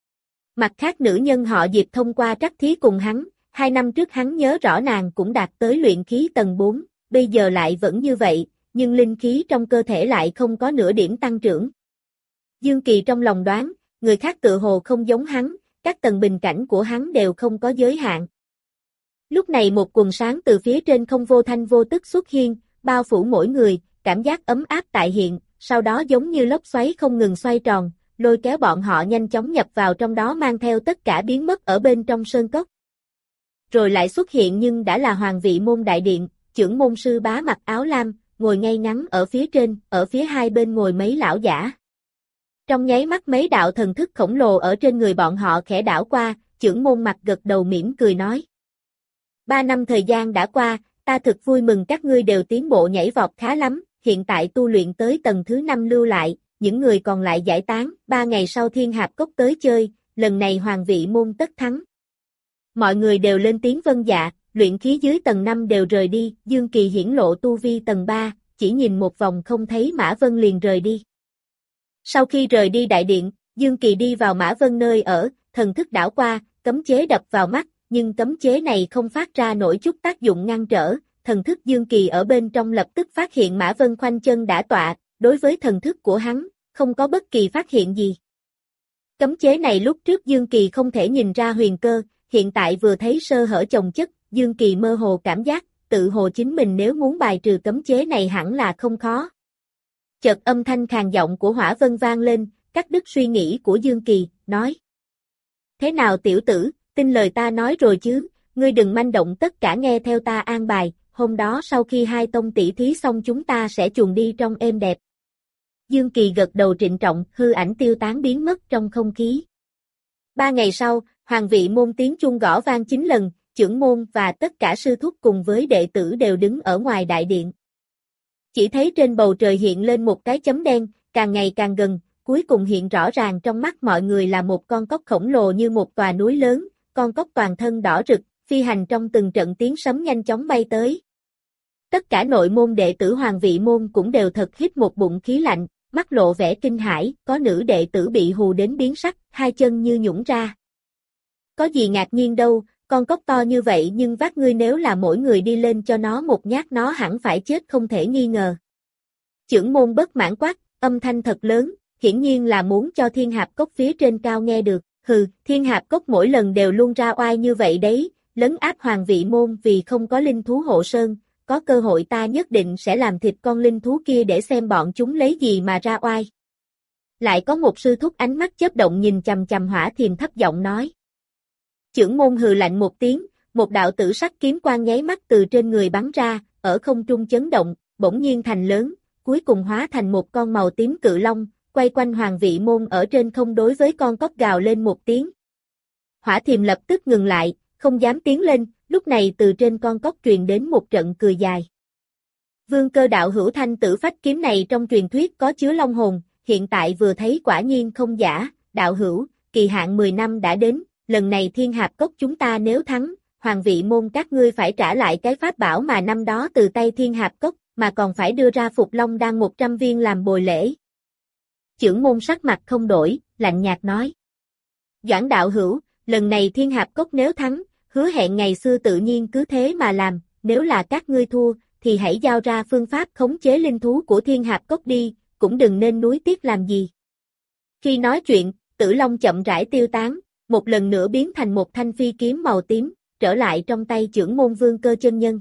Mặt khác nữ nhân họ Diệp thông qua trắc thí cùng hắn, 2 năm trước hắn nhớ rõ nàng cũng đạt tới luyện khí tầng 4, bây giờ lại vẫn như vậy, nhưng linh khí trong cơ thể lại không có nửa điểm tăng trưởng. Dương Kỳ trong lòng đoán, người khác tựa hồ không giống hắn, các tầng bình cảnh của hắn đều không có giới hạn. Lúc này một quần sáng từ phía trên không vô thanh vô tức xuất hiện, bao phủ mỗi người, cảm giác ấm áp tại hiện, sau đó giống như lốc xoáy không ngừng xoay tròn, lôi kéo bọn họ nhanh chóng nhập vào trong đó, mang theo tất cả biến mất ở bên trong sơn cốc. Rồi lại xuất hiện nhưng đã là Hoàng Vị Môn đại điện, chưởng môn sư bá mặc áo lam, ngồi ngay ngắn ở phía trên, ở phía hai bên ngồi mấy lão giả. Trong nháy mắt mấy đạo thần thức khổng lồ ở trên người bọn họ khẽ đảo qua, chưởng môn mặt gật đầu mỉm cười nói. 3 năm thời gian đã qua, ta thực vui mừng các ngươi đều tiến bộ nhảy vọt khá lắm, hiện tại tu luyện tới tầng thứ 5 lưu lại, những người còn lại giải tán, 3 ngày sau Thiên Hạp Cốc tới chơi, lần này Hoàng Vị Môn tất thắng. Mọi người đều lên tiếng vâng dạ, luyện khí dưới tầng 5 đều rời đi, Dương Kỳ hiển lộ tu vi tầng 3, chỉ nhìn một vòng không thấy Mã Vân liền rời đi. Sau khi rời đi đại điện, Dương Kỳ đi vào Mã Vân nơi ở, thần thức đảo qua, cấm chế đập vào mắt, nhưng cấm chế này không phát ra nổi chút tác dụng ngăn trở, thần thức Dương Kỳ ở bên trong lập tức phát hiện Mã Vân khoanh chân đã tọa, đối với thần thức của hắn, không có bất kỳ phát hiện gì. Cấm chế này lúc trước Dương Kỳ không thể nhìn ra huyền cơ, hiện tại vừa thấy sơ hở chồng chất, Dương Kỳ mơ hồ cảm giác, tự hồ chính mình nếu muốn bài trừ cấm chế này hẳn là không khó. Chợt âm thanh khàn giọng của Hỏa Vân vang lên, cắt đứt suy nghĩ của Dương Kỳ, nói: Thế nào tiểu tử, tin lời ta nói rồi chứ, ngươi đừng manh động, tất cả nghe theo ta an bài, hôm đó sau khi hai tông tỷ thí xong chúng ta sẽ chuồn đi trong êm đẹp. Dương Kỳ gật đầu trịnh trọng, hư ảnh tiêu tán biến mất trong không khí. 3 ngày sau, Hoàng Vị Môn tiếng chuông gõ vang 9 lần, trưởng môn và tất cả sư thúc cùng với đệ tử đều đứng ở ngoài đại điện. Chỉ thấy trên bầu trời hiện lên một cái chấm đen, càng ngày càng gần, cuối cùng hiện rõ ràng trong mắt mọi người là một con cóc khổng lồ như một tòa núi lớn, con cóc toàn thân đỏ rực, phi hành trong từng trận tiếng sấm nhanh chóng bay tới. Tất cả nội môn đệ tử Hoàng Vị Môn cũng đều thật hít một bụng khí lạnh, mắt lộ vẻ kinh hãi, có nữ đệ tử bị hù đến biến sắc, hai chân như nhũn ra. Có gì ngạc nhiên đâu, con cóc to như vậy nhưng vác ngươi nếu là mỗi người đi lên cho nó một nhát nó hẳn phải chết không thể nghi ngờ. Chưởng môn bất mãn quát, âm thanh thật lớn, hiển nhiên là muốn cho Thiên Hạp Cốc phía trên cao nghe được. Hừ, Thiên Hạp Cốc mỗi lần đều luôn ra oai như vậy đấy, lấn áp Hoàng Vị Môn vì không có linh thú hộ sơn, có cơ hội ta nhất định sẽ làm thịt con linh thú kia để xem bọn chúng lấy gì mà ra oai. Lại có một sư thúc ánh mắt chớp động nhìn chằm chằm Hỏa Thiềm thấp giọng nói. Chưởng môn hừ lạnh một tiếng, một đạo tử sắc kiếm quang nháy mắt từ trên người bắn ra, ở không trung chấn động, bỗng nhiên thành lớn, cuối cùng hóa thành một con màu tím cự long, quay quanh Hoàng Vị Môn ở trên không đối với con cóc gào lên một tiếng. Hỏa Thiềm lập tức ngừng lại, không dám tiến lên, lúc này từ trên con cóc truyền đến một trận cười dài. Vương Cơ đạo hữu thanh tử phách kiếm này trong truyền thuyết có chứa long hồn, hiện tại vừa thấy quả nhiên không giả, đạo hữu, kỳ hạn 10 năm đã đến, lần này Thiên Hạp Cốc chúng ta nếu thắng, Hoàng Vị Môn các ngươi phải trả lại cái pháp bảo mà năm đó từ tay Thiên Hạp Cốc, mà còn phải đưa ra Phục Long đan 100 viên làm bồi lễ. Chưởng môn sắc mặt không đổi, lạnh nhạt nói. Doãn đạo hữu, lần này Thiên Hạp Cốc nếu thắng, hứa hẹn ngày xưa tự nhiên cứ thế mà làm, nếu là các ngươi thua, thì hãy giao ra phương pháp khống chế linh thú của Thiên Hạp Cốc đi, cũng đừng nên nuối tiếc làm gì. Khi nói chuyện, Tử Long chậm rãi tiêu tán, một lần nữa biến thành một thanh phi kiếm màu tím, trở lại trong tay chưởng môn Vương Cơ chân nhân.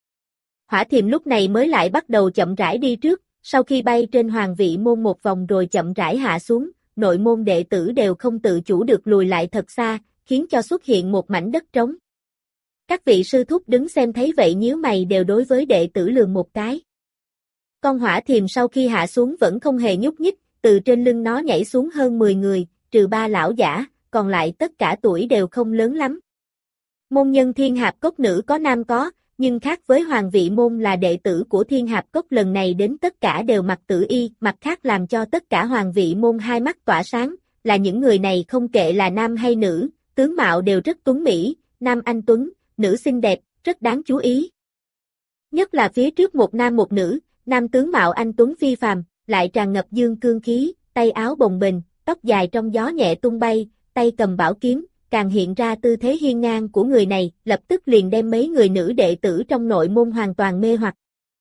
Hỏa Thiềm lúc này mới lại bắt đầu chậm rãi đi trước, sau khi bay trên Hoàng Vị Môn một vòng rồi chậm rãi hạ xuống, nội môn đệ tử đều không tự chủ được lùi lại thật xa, khiến cho xuất hiện một mảnh đất trống. Các vị sư thúc đứng xem thấy vậy nhíu mày đều đối với đệ tử lườm một cái. Con Hỏa Thiềm sau khi hạ xuống vẫn không hề nhúc nhích, từ trên lưng nó nhảy xuống hơn 10 người, trừ 3 lão giả, còn lại tất cả tuổi đều không lớn lắm. Môn nhân Thiên Hạp Cốc nữ có nam có, nhưng khác với Hoàng Vị Môn là đệ tử của Thiên Hạp Cốc lần này đến tất cả đều mặc tử y, mặt khác làm cho tất cả Hoàng Vị Môn hai mắt tỏa sáng, là những người này không kệ là nam hay nữ, tướng mạo đều rất tuấn mỹ, nam anh tuấn, nữ xinh đẹp, rất đáng chú ý. Nhất là phía trước một nam một nữ, nam tướng mạo anh tuấn phi phàm, lại tràn ngập dương cương khí, tay áo bồng bềnh, tóc dài trong gió nhẹ tung bay, tay cầm bảo kiếm, càng hiện ra tư thế hiên ngang của người này, lập tức liền đem mấy người nữ đệ tử trong nội môn hoàn toàn mê hoặc.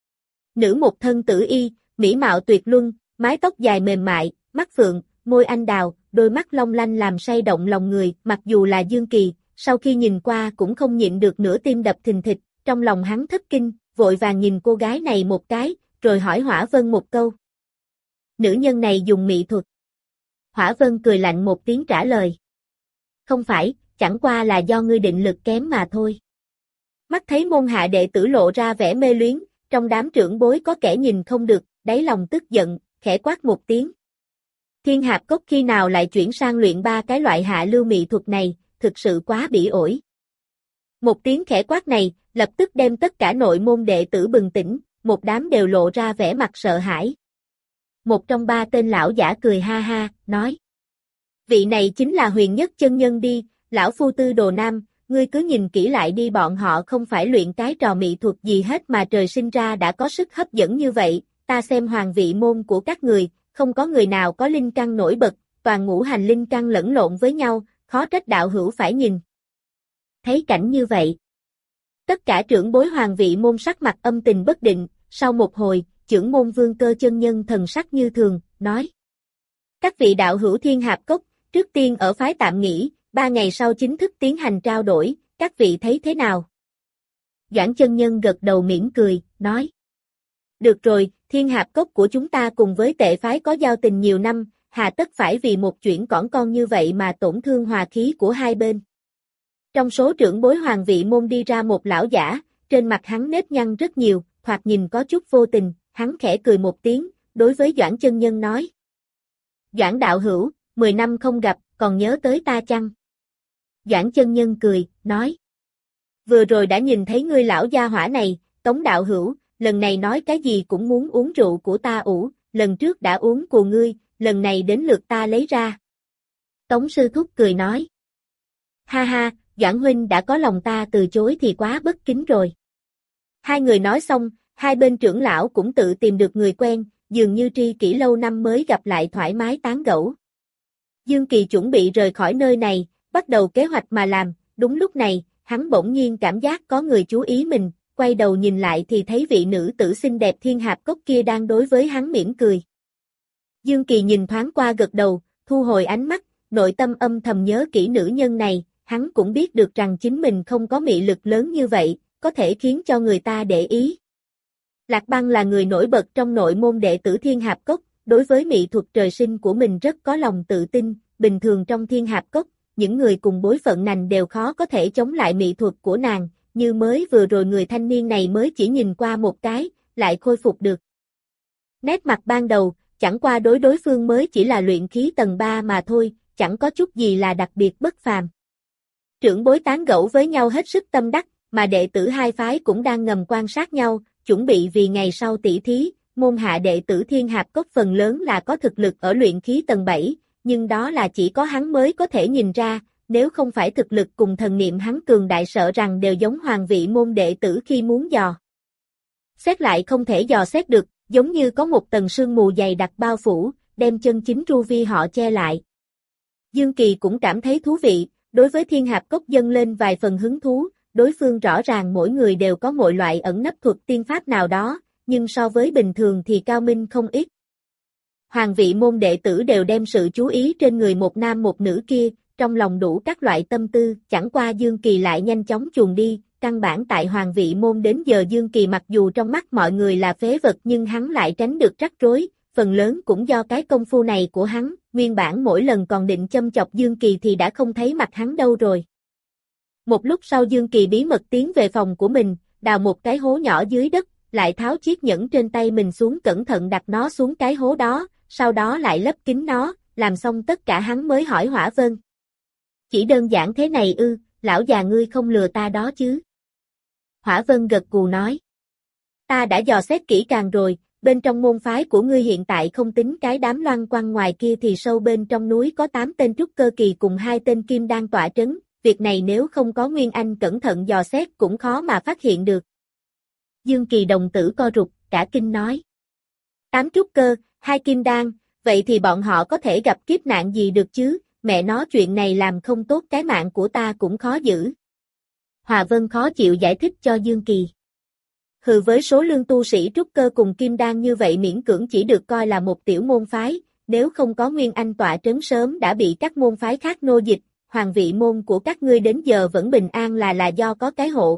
Nữ một thân tử y, mỹ mạo tuyệt luân, mái tóc dài mềm mại, mắt phượng, môi anh đào, đôi mắt long lanh làm say động lòng người, mặc dù là Dương Kỳ, sau khi nhìn qua cũng không nhịn được nửa tim đập thình thịch, trong lòng hắn thất kinh, vội vàng nhìn cô gái này một cái, rồi hỏi Hỏa Vân một câu. Nữ nhân này dùng mị thuật. Hỏa Vân cười lạnh một tiếng trả lời. Không phải, chẳng qua là do ngươi định lực kém mà thôi. Mắt thấy môn hạ đệ tử lộ ra vẻ mê luyến, trong đám trưởng bối có kẻ nhìn không được, đáy lòng tức giận, khẽ quát một tiếng. Thiên Hạp Cốc khi nào lại chuyển sang luyện 3 cái loại hạ lưu mị thuật này, thực sự quá bỉ ổi. Một tiếng khẽ quát này, lập tức đem tất cả nội môn đệ tử bừng tỉnh, một đám đều lộ ra vẻ mặt sợ hãi. Một trong 3 tên lão giả cười ha ha, nói. Vị này chính là Huyền Nhất chân nhân đi, lão phu Tư Đồ Nam, ngươi cứ nhìn kỹ lại đi, bọn họ không phải luyện cái trò mỹ thuật gì hết mà trời sinh ra đã có sức hấp dẫn như vậy, ta xem hoàng vị môn của các người, không có người nào có linh căn nổi bật, toàn ngũ hành linh căn lẫn lộn với nhau, khó trách đạo hữu phải nhìn. Thấy cảnh như vậy, tất cả trưởng bối hoàng vị môn sắc mặt âm tình bất định, sau một hồi, trưởng môn Vương Cơ chân nhân thần sắc như thường, nói: các vị đạo hữu Thiên Hạp Cốc, trước tiên ở phái tạm nghỉ, 3 ngày sau chính thức tiến hành trao đổi, các vị thấy thế nào? Doãn chân nhân gật đầu mỉm cười, nói: được rồi, Thiên Hạp Cốc của chúng ta cùng với Tệ phái có giao tình nhiều năm, hà tất phải vì một chuyện cỏn con như vậy mà tổn thương hòa khí của hai bên. Trong số trưởng bối hoàng vị môn đi ra một lão giả, trên mặt hắn nếp nhăn rất nhiều, thoạt nhìn có chút vô tình, hắn khẽ cười một tiếng, đối với Doãn chân nhân nói: Doãn đạo hữu, 10 năm không gặp, còn nhớ tới ta chăng? Doãn chân nhân cười, nói: vừa rồi đã nhìn thấy ngươi lão gia hỏa này, Tống đạo hữu, lần này nói cái gì cũng muốn uống rượu của ta ủ, lần trước đã uống của ngươi, lần này đến lượt ta lấy ra. Tống sư thúc cười nói: ha ha, Doãn huynh đã có lòng ta từ chối thì quá bất kính rồi. Hai người nói xong, hai bên trưởng lão cũng tự tìm được người quen, dường như tri kỷ lâu năm mới gặp lại thoải mái tán gẫu. Dương Kỳ chuẩn bị rời khỏi nơi này, bắt đầu kế hoạch mà làm, đúng lúc này, hắn bỗng nhiên cảm giác có người chú ý mình, quay đầu nhìn lại thì thấy vị nữ tử xinh đẹp Thiên Hạp Cốc kia đang đối với hắn mỉm cười. Dương Kỳ nhìn thoáng qua gật đầu, thu hồi ánh mắt, nội tâm âm thầm nhớ kỹ nữ nhân này, hắn cũng biết được rằng chính mình không có mị lực lớn như vậy, có thể khiến cho người ta để ý. Lạc Băng là người nổi bật trong nội môn đệ tử Thiên Hạp Cốc, đối với mỹ thuật trời sinh của mình rất có lòng tự tin, bình thường trong Thiên Hạp Cốc, những người cùng bối phận nành đều khó có thể chống lại mỹ thuật của nàng, như mới vừa rồi người thanh niên này mới chỉ nhìn qua một cái, lại khôi phục được nét mặt ban đầu, chẳng qua đối phương mới chỉ là luyện khí tầng 3 mà thôi, chẳng có chút gì là đặc biệt bất phàm. Trưởng bối tán gẫu với nhau hết sức tâm đắc, mà đệ tử hai phái cũng đang ngầm quan sát nhau, chuẩn bị vì ngày sau tỷ thí, môn hạ đệ tử Thiên Hạp Cốc phần lớn là có thực lực ở luyện khí tầng 7, nhưng đó là chỉ có hắn mới có thể nhìn ra, nếu không phải thực lực cùng thần niệm hắn cường đại sợ rằng đều giống hoàng vị môn đệ tử khi muốn dò xét lại không thể dò xét được, giống như có một tầng sương mù dày đặc bao phủ, đem chân chính Ru Vi họ che lại. Dương Kỳ cũng cảm thấy thú vị, đối với Thiên Hạp Cốc dâng lên vài phần hứng thú, đối phương rõ ràng mỗi người đều có mọi loại ẩn nấp thuật tiên pháp nào đó, nhưng so với bình thường thì cao minh không ít. Hoàng vị môn đệ tử đều đem sự chú ý trên người một nam một nữ kia, trong lòng đủ các loại tâm tư, chẳng qua Dương Kỳ lại nhanh chóng chuồn đi, căn bản tại hoàng vị môn đến giờ Dương Kỳ mặc dù trong mắt mọi người là phế vật nhưng hắn lại tránh được rắc rối, phần lớn cũng do cái công phu này của hắn, nguyên bản mỗi lần còn định châm chọc Dương Kỳ thì đã không thấy mặt hắn đâu rồi. Một lúc sau Dương Kỳ bí mật tiến về phòng của mình, đào một cái hố nhỏ dưới đất, lại tháo chiếc nhẫn trên tay mình xuống cẩn thận đặt nó xuống cái hố đó, sau đó lại lấp kín nó, làm xong tất cả hắn mới hỏi Hỏa Vân. Chỉ đơn giản thế này ư, lão già ngươi không lừa ta đó chứ? Hỏa Vân gật gù nói. Ta đã dò xét kỹ càng rồi, bên trong môn phái của ngươi hiện tại không tính cái đám loan quăng ngoài kia thì sâu bên trong núi có 8 tên trúc cơ kỳ cùng 2 tên kim đan tọa trấn, việc này nếu không có Nguyên Anh cẩn thận dò xét cũng khó mà phát hiện được. Dương Kỳ đồng tử co rụt, cả kinh nói. 8 trúc cơ, 2 kim đan, vậy thì bọn họ có thể gặp kiếp nạn gì được chứ, mẹ nó chuyện này làm không tốt cái mạng của ta cũng khó giữ. Hòa Vân khó chịu giải thích cho Dương Kỳ. Hừ, với số lương tu sĩ trúc cơ cùng kim đan như vậy miễn cưỡng chỉ được coi là một tiểu môn phái, nếu không có Nguyên Anh tọa trấn sớm đã bị các môn phái khác nô dịch, hoàng vị môn của các ngươi đến giờ vẫn bình an là do có cái hộ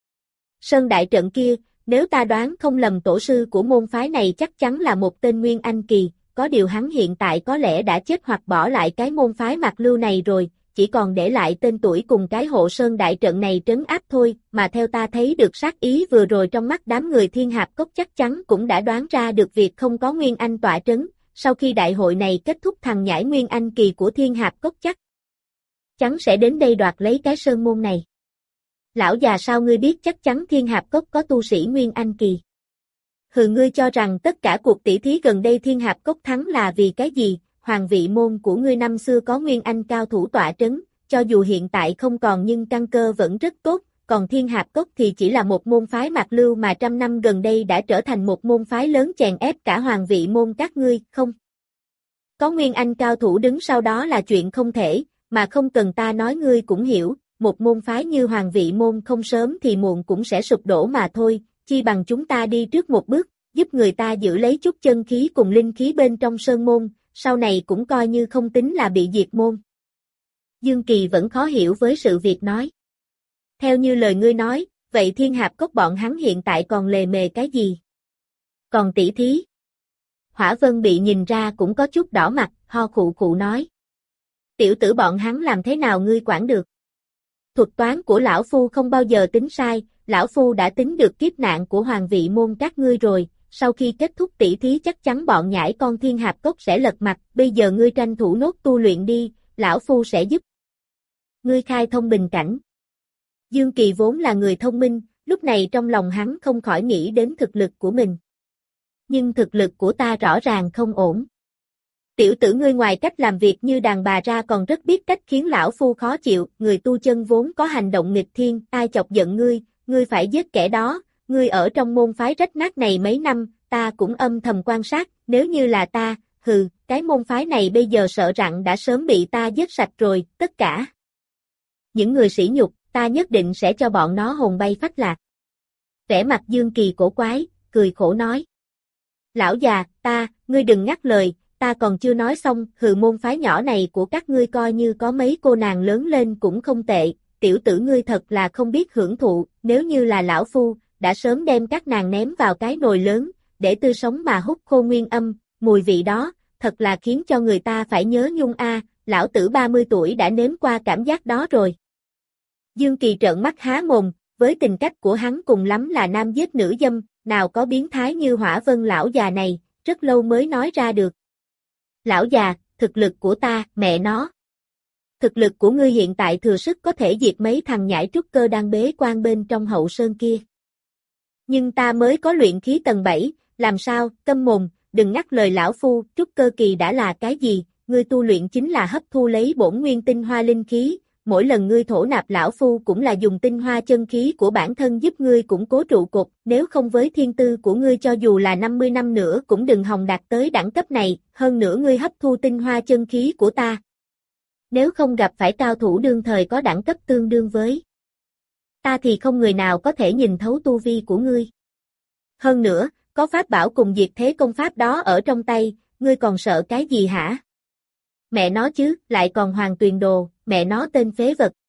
Sơn đại trận kia, nếu ta đoán không lầm tổ sư của môn phái này chắc chắn là một tên Nguyên Anh kỳ, có điều hắn hiện tại có lẽ đã chết hoặc bỏ lại cái môn phái Mạc Lưu này rồi, chỉ còn để lại tên tuổi cùng cái hộ Sơn đại trận này trấn áp thôi, mà theo ta thấy được sát ý vừa rồi trong mắt đám người Thiên Hạp Cốc chắc chắn cũng đã đoán ra được việc không có Nguyên Anh tọa trấn, sau khi đại hội này kết thúc thằng nhãi Nguyên Anh kỳ của Thiên Hạp Cốc chắc chắn sẽ đến đây đoạt lấy cái sơn môn này. Lão già sao ngươi biết chắc chắn Thiên Hạp Cốc có tu sĩ Nguyên Anh kỳ? Hừ, ngươi cho rằng tất cả cuộc tỷ thí gần đây Thiên Hạp Cốc thắng là vì cái gì? hoàng vị môn của ngươi năm xưa có nguyên anh cao thủ tọa trấn, cho dù hiện tại không còn nhưng căn cơ vẫn rất tốt, còn Thiên Hạp Cốc thì chỉ là một môn phái mạc lưu mà trăm năm gần đây đã trở thành một môn phái lớn chèn ép cả hoàng vị môn các ngươi, không? Có nguyên anh cao thủ đứng sau đó là chuyện không thể, mà không cần ta nói ngươi cũng hiểu, một môn phái như hoàng vị môn không sớm thì muộn cũng sẽ sụp đổ mà thôi, chi bằng chúng ta đi trước một bước, giúp người ta giữ lấy chút chân khí cùng linh khí bên trong sơn môn, sau này cũng coi như không tính là bị diệt môn. Dương Kỳ vẫn khó hiểu với sự việc nói. Theo như lời ngươi nói, vậy Thiên Hạp Cốc bọn hắn hiện tại còn lề mề cái gì? Còn tỷ thí? Hỏa Vân bị nhìn ra cũng có chút đỏ mặt, ho khụ khụ nói. Tiểu tử bọn hắn làm thế nào ngươi quản được? Thuật toán của lão phu không bao giờ tính sai, lão phu đã tính được kiếp nạn của hoàng vị môn các ngươi rồi, sau khi kết thúc tỷ thí chắc chắn bọn nhãi con Thiên Hạp Cốc sẽ lật mặt, bây giờ ngươi tranh thủ nốt tu luyện đi, lão phu sẽ giúp. Ngươi khai thông bình cảnh. Dương Kỳ vốn là người thông minh, lúc này trong lòng hắn không khỏi nghĩ đến thực lực của mình. Nhưng thực lực của ta rõ ràng không ổn. Tiểu tử ngươi ngoài cách làm việc như đàn bà ra còn rất biết cách khiến lão phu khó chịu, người tu chân vốn có hành động nghịch thiên, ai chọc giận ngươi phải giết kẻ đó, ngươi ở trong môn phái rách nát này mấy năm, ta cũng âm thầm quan sát, nếu như là ta, cái môn phái này bây giờ sợ rằng đã sớm bị ta giết sạch rồi, tất cả. Những người sỉ nhục, ta nhất định sẽ cho bọn nó hồn bay phách lạc. Vẻ mặt Dương Kỳ cổ quái, cười khổ nói. Lão già, ngươi đừng ngắt lời, ta còn chưa nói xong, môn phái nhỏ này của các ngươi coi như có mấy cô nàng lớn lên cũng không tệ, tiểu tử ngươi thật là không biết hưởng thụ, nếu như là lão phu, đã sớm đem các nàng ném vào cái nồi lớn, để tươi sống mà hút khô nguyên âm, mùi vị đó, thật là khiến cho người ta phải nhớ nhung lão tử 30 tuổi đã nếm qua cảm giác đó rồi. Dương Kỳ trợn mắt há mồm, với tình cách của hắn cùng lắm là nam giết nữ dâm, nào có biến thái như Hỏa Vân lão già này, rất lâu mới nói ra được. Lão già, thực lực của ta, mẹ nó. Thực lực của ngươi hiện tại thừa sức có thể diệt mấy thằng nhãi trúc cơ đang bế quan bên trong hậu sơn kia. Nhưng ta mới có luyện khí tầng 7, làm sao, câm mồm, đừng ngắt lời lão phu, trúc cơ kỳ đã là cái gì, ngươi tu luyện chính là hấp thu lấy bổn nguyên tinh hoa linh khí, mỗi lần ngươi thổ nạp lão phu cũng là dùng tinh hoa chân khí của bản thân giúp ngươi củng cố trụ cột, nếu không với thiên tư của ngươi cho dù là 50 năm nữa cũng đừng hòng đạt tới đẳng cấp này, hơn nữa ngươi hấp thu tinh hoa chân khí của ta. Nếu không gặp phải cao thủ đương thời có đẳng cấp tương đương với ta thì không người nào có thể nhìn thấu tu vi của ngươi. Hơn nữa, có pháp bảo cùng diệt thế công pháp đó ở trong tay, ngươi còn sợ cái gì hả? Mẹ nó chứ, lại còn Hoàng Tuyền Đồ, mẹ nó tên phế vật.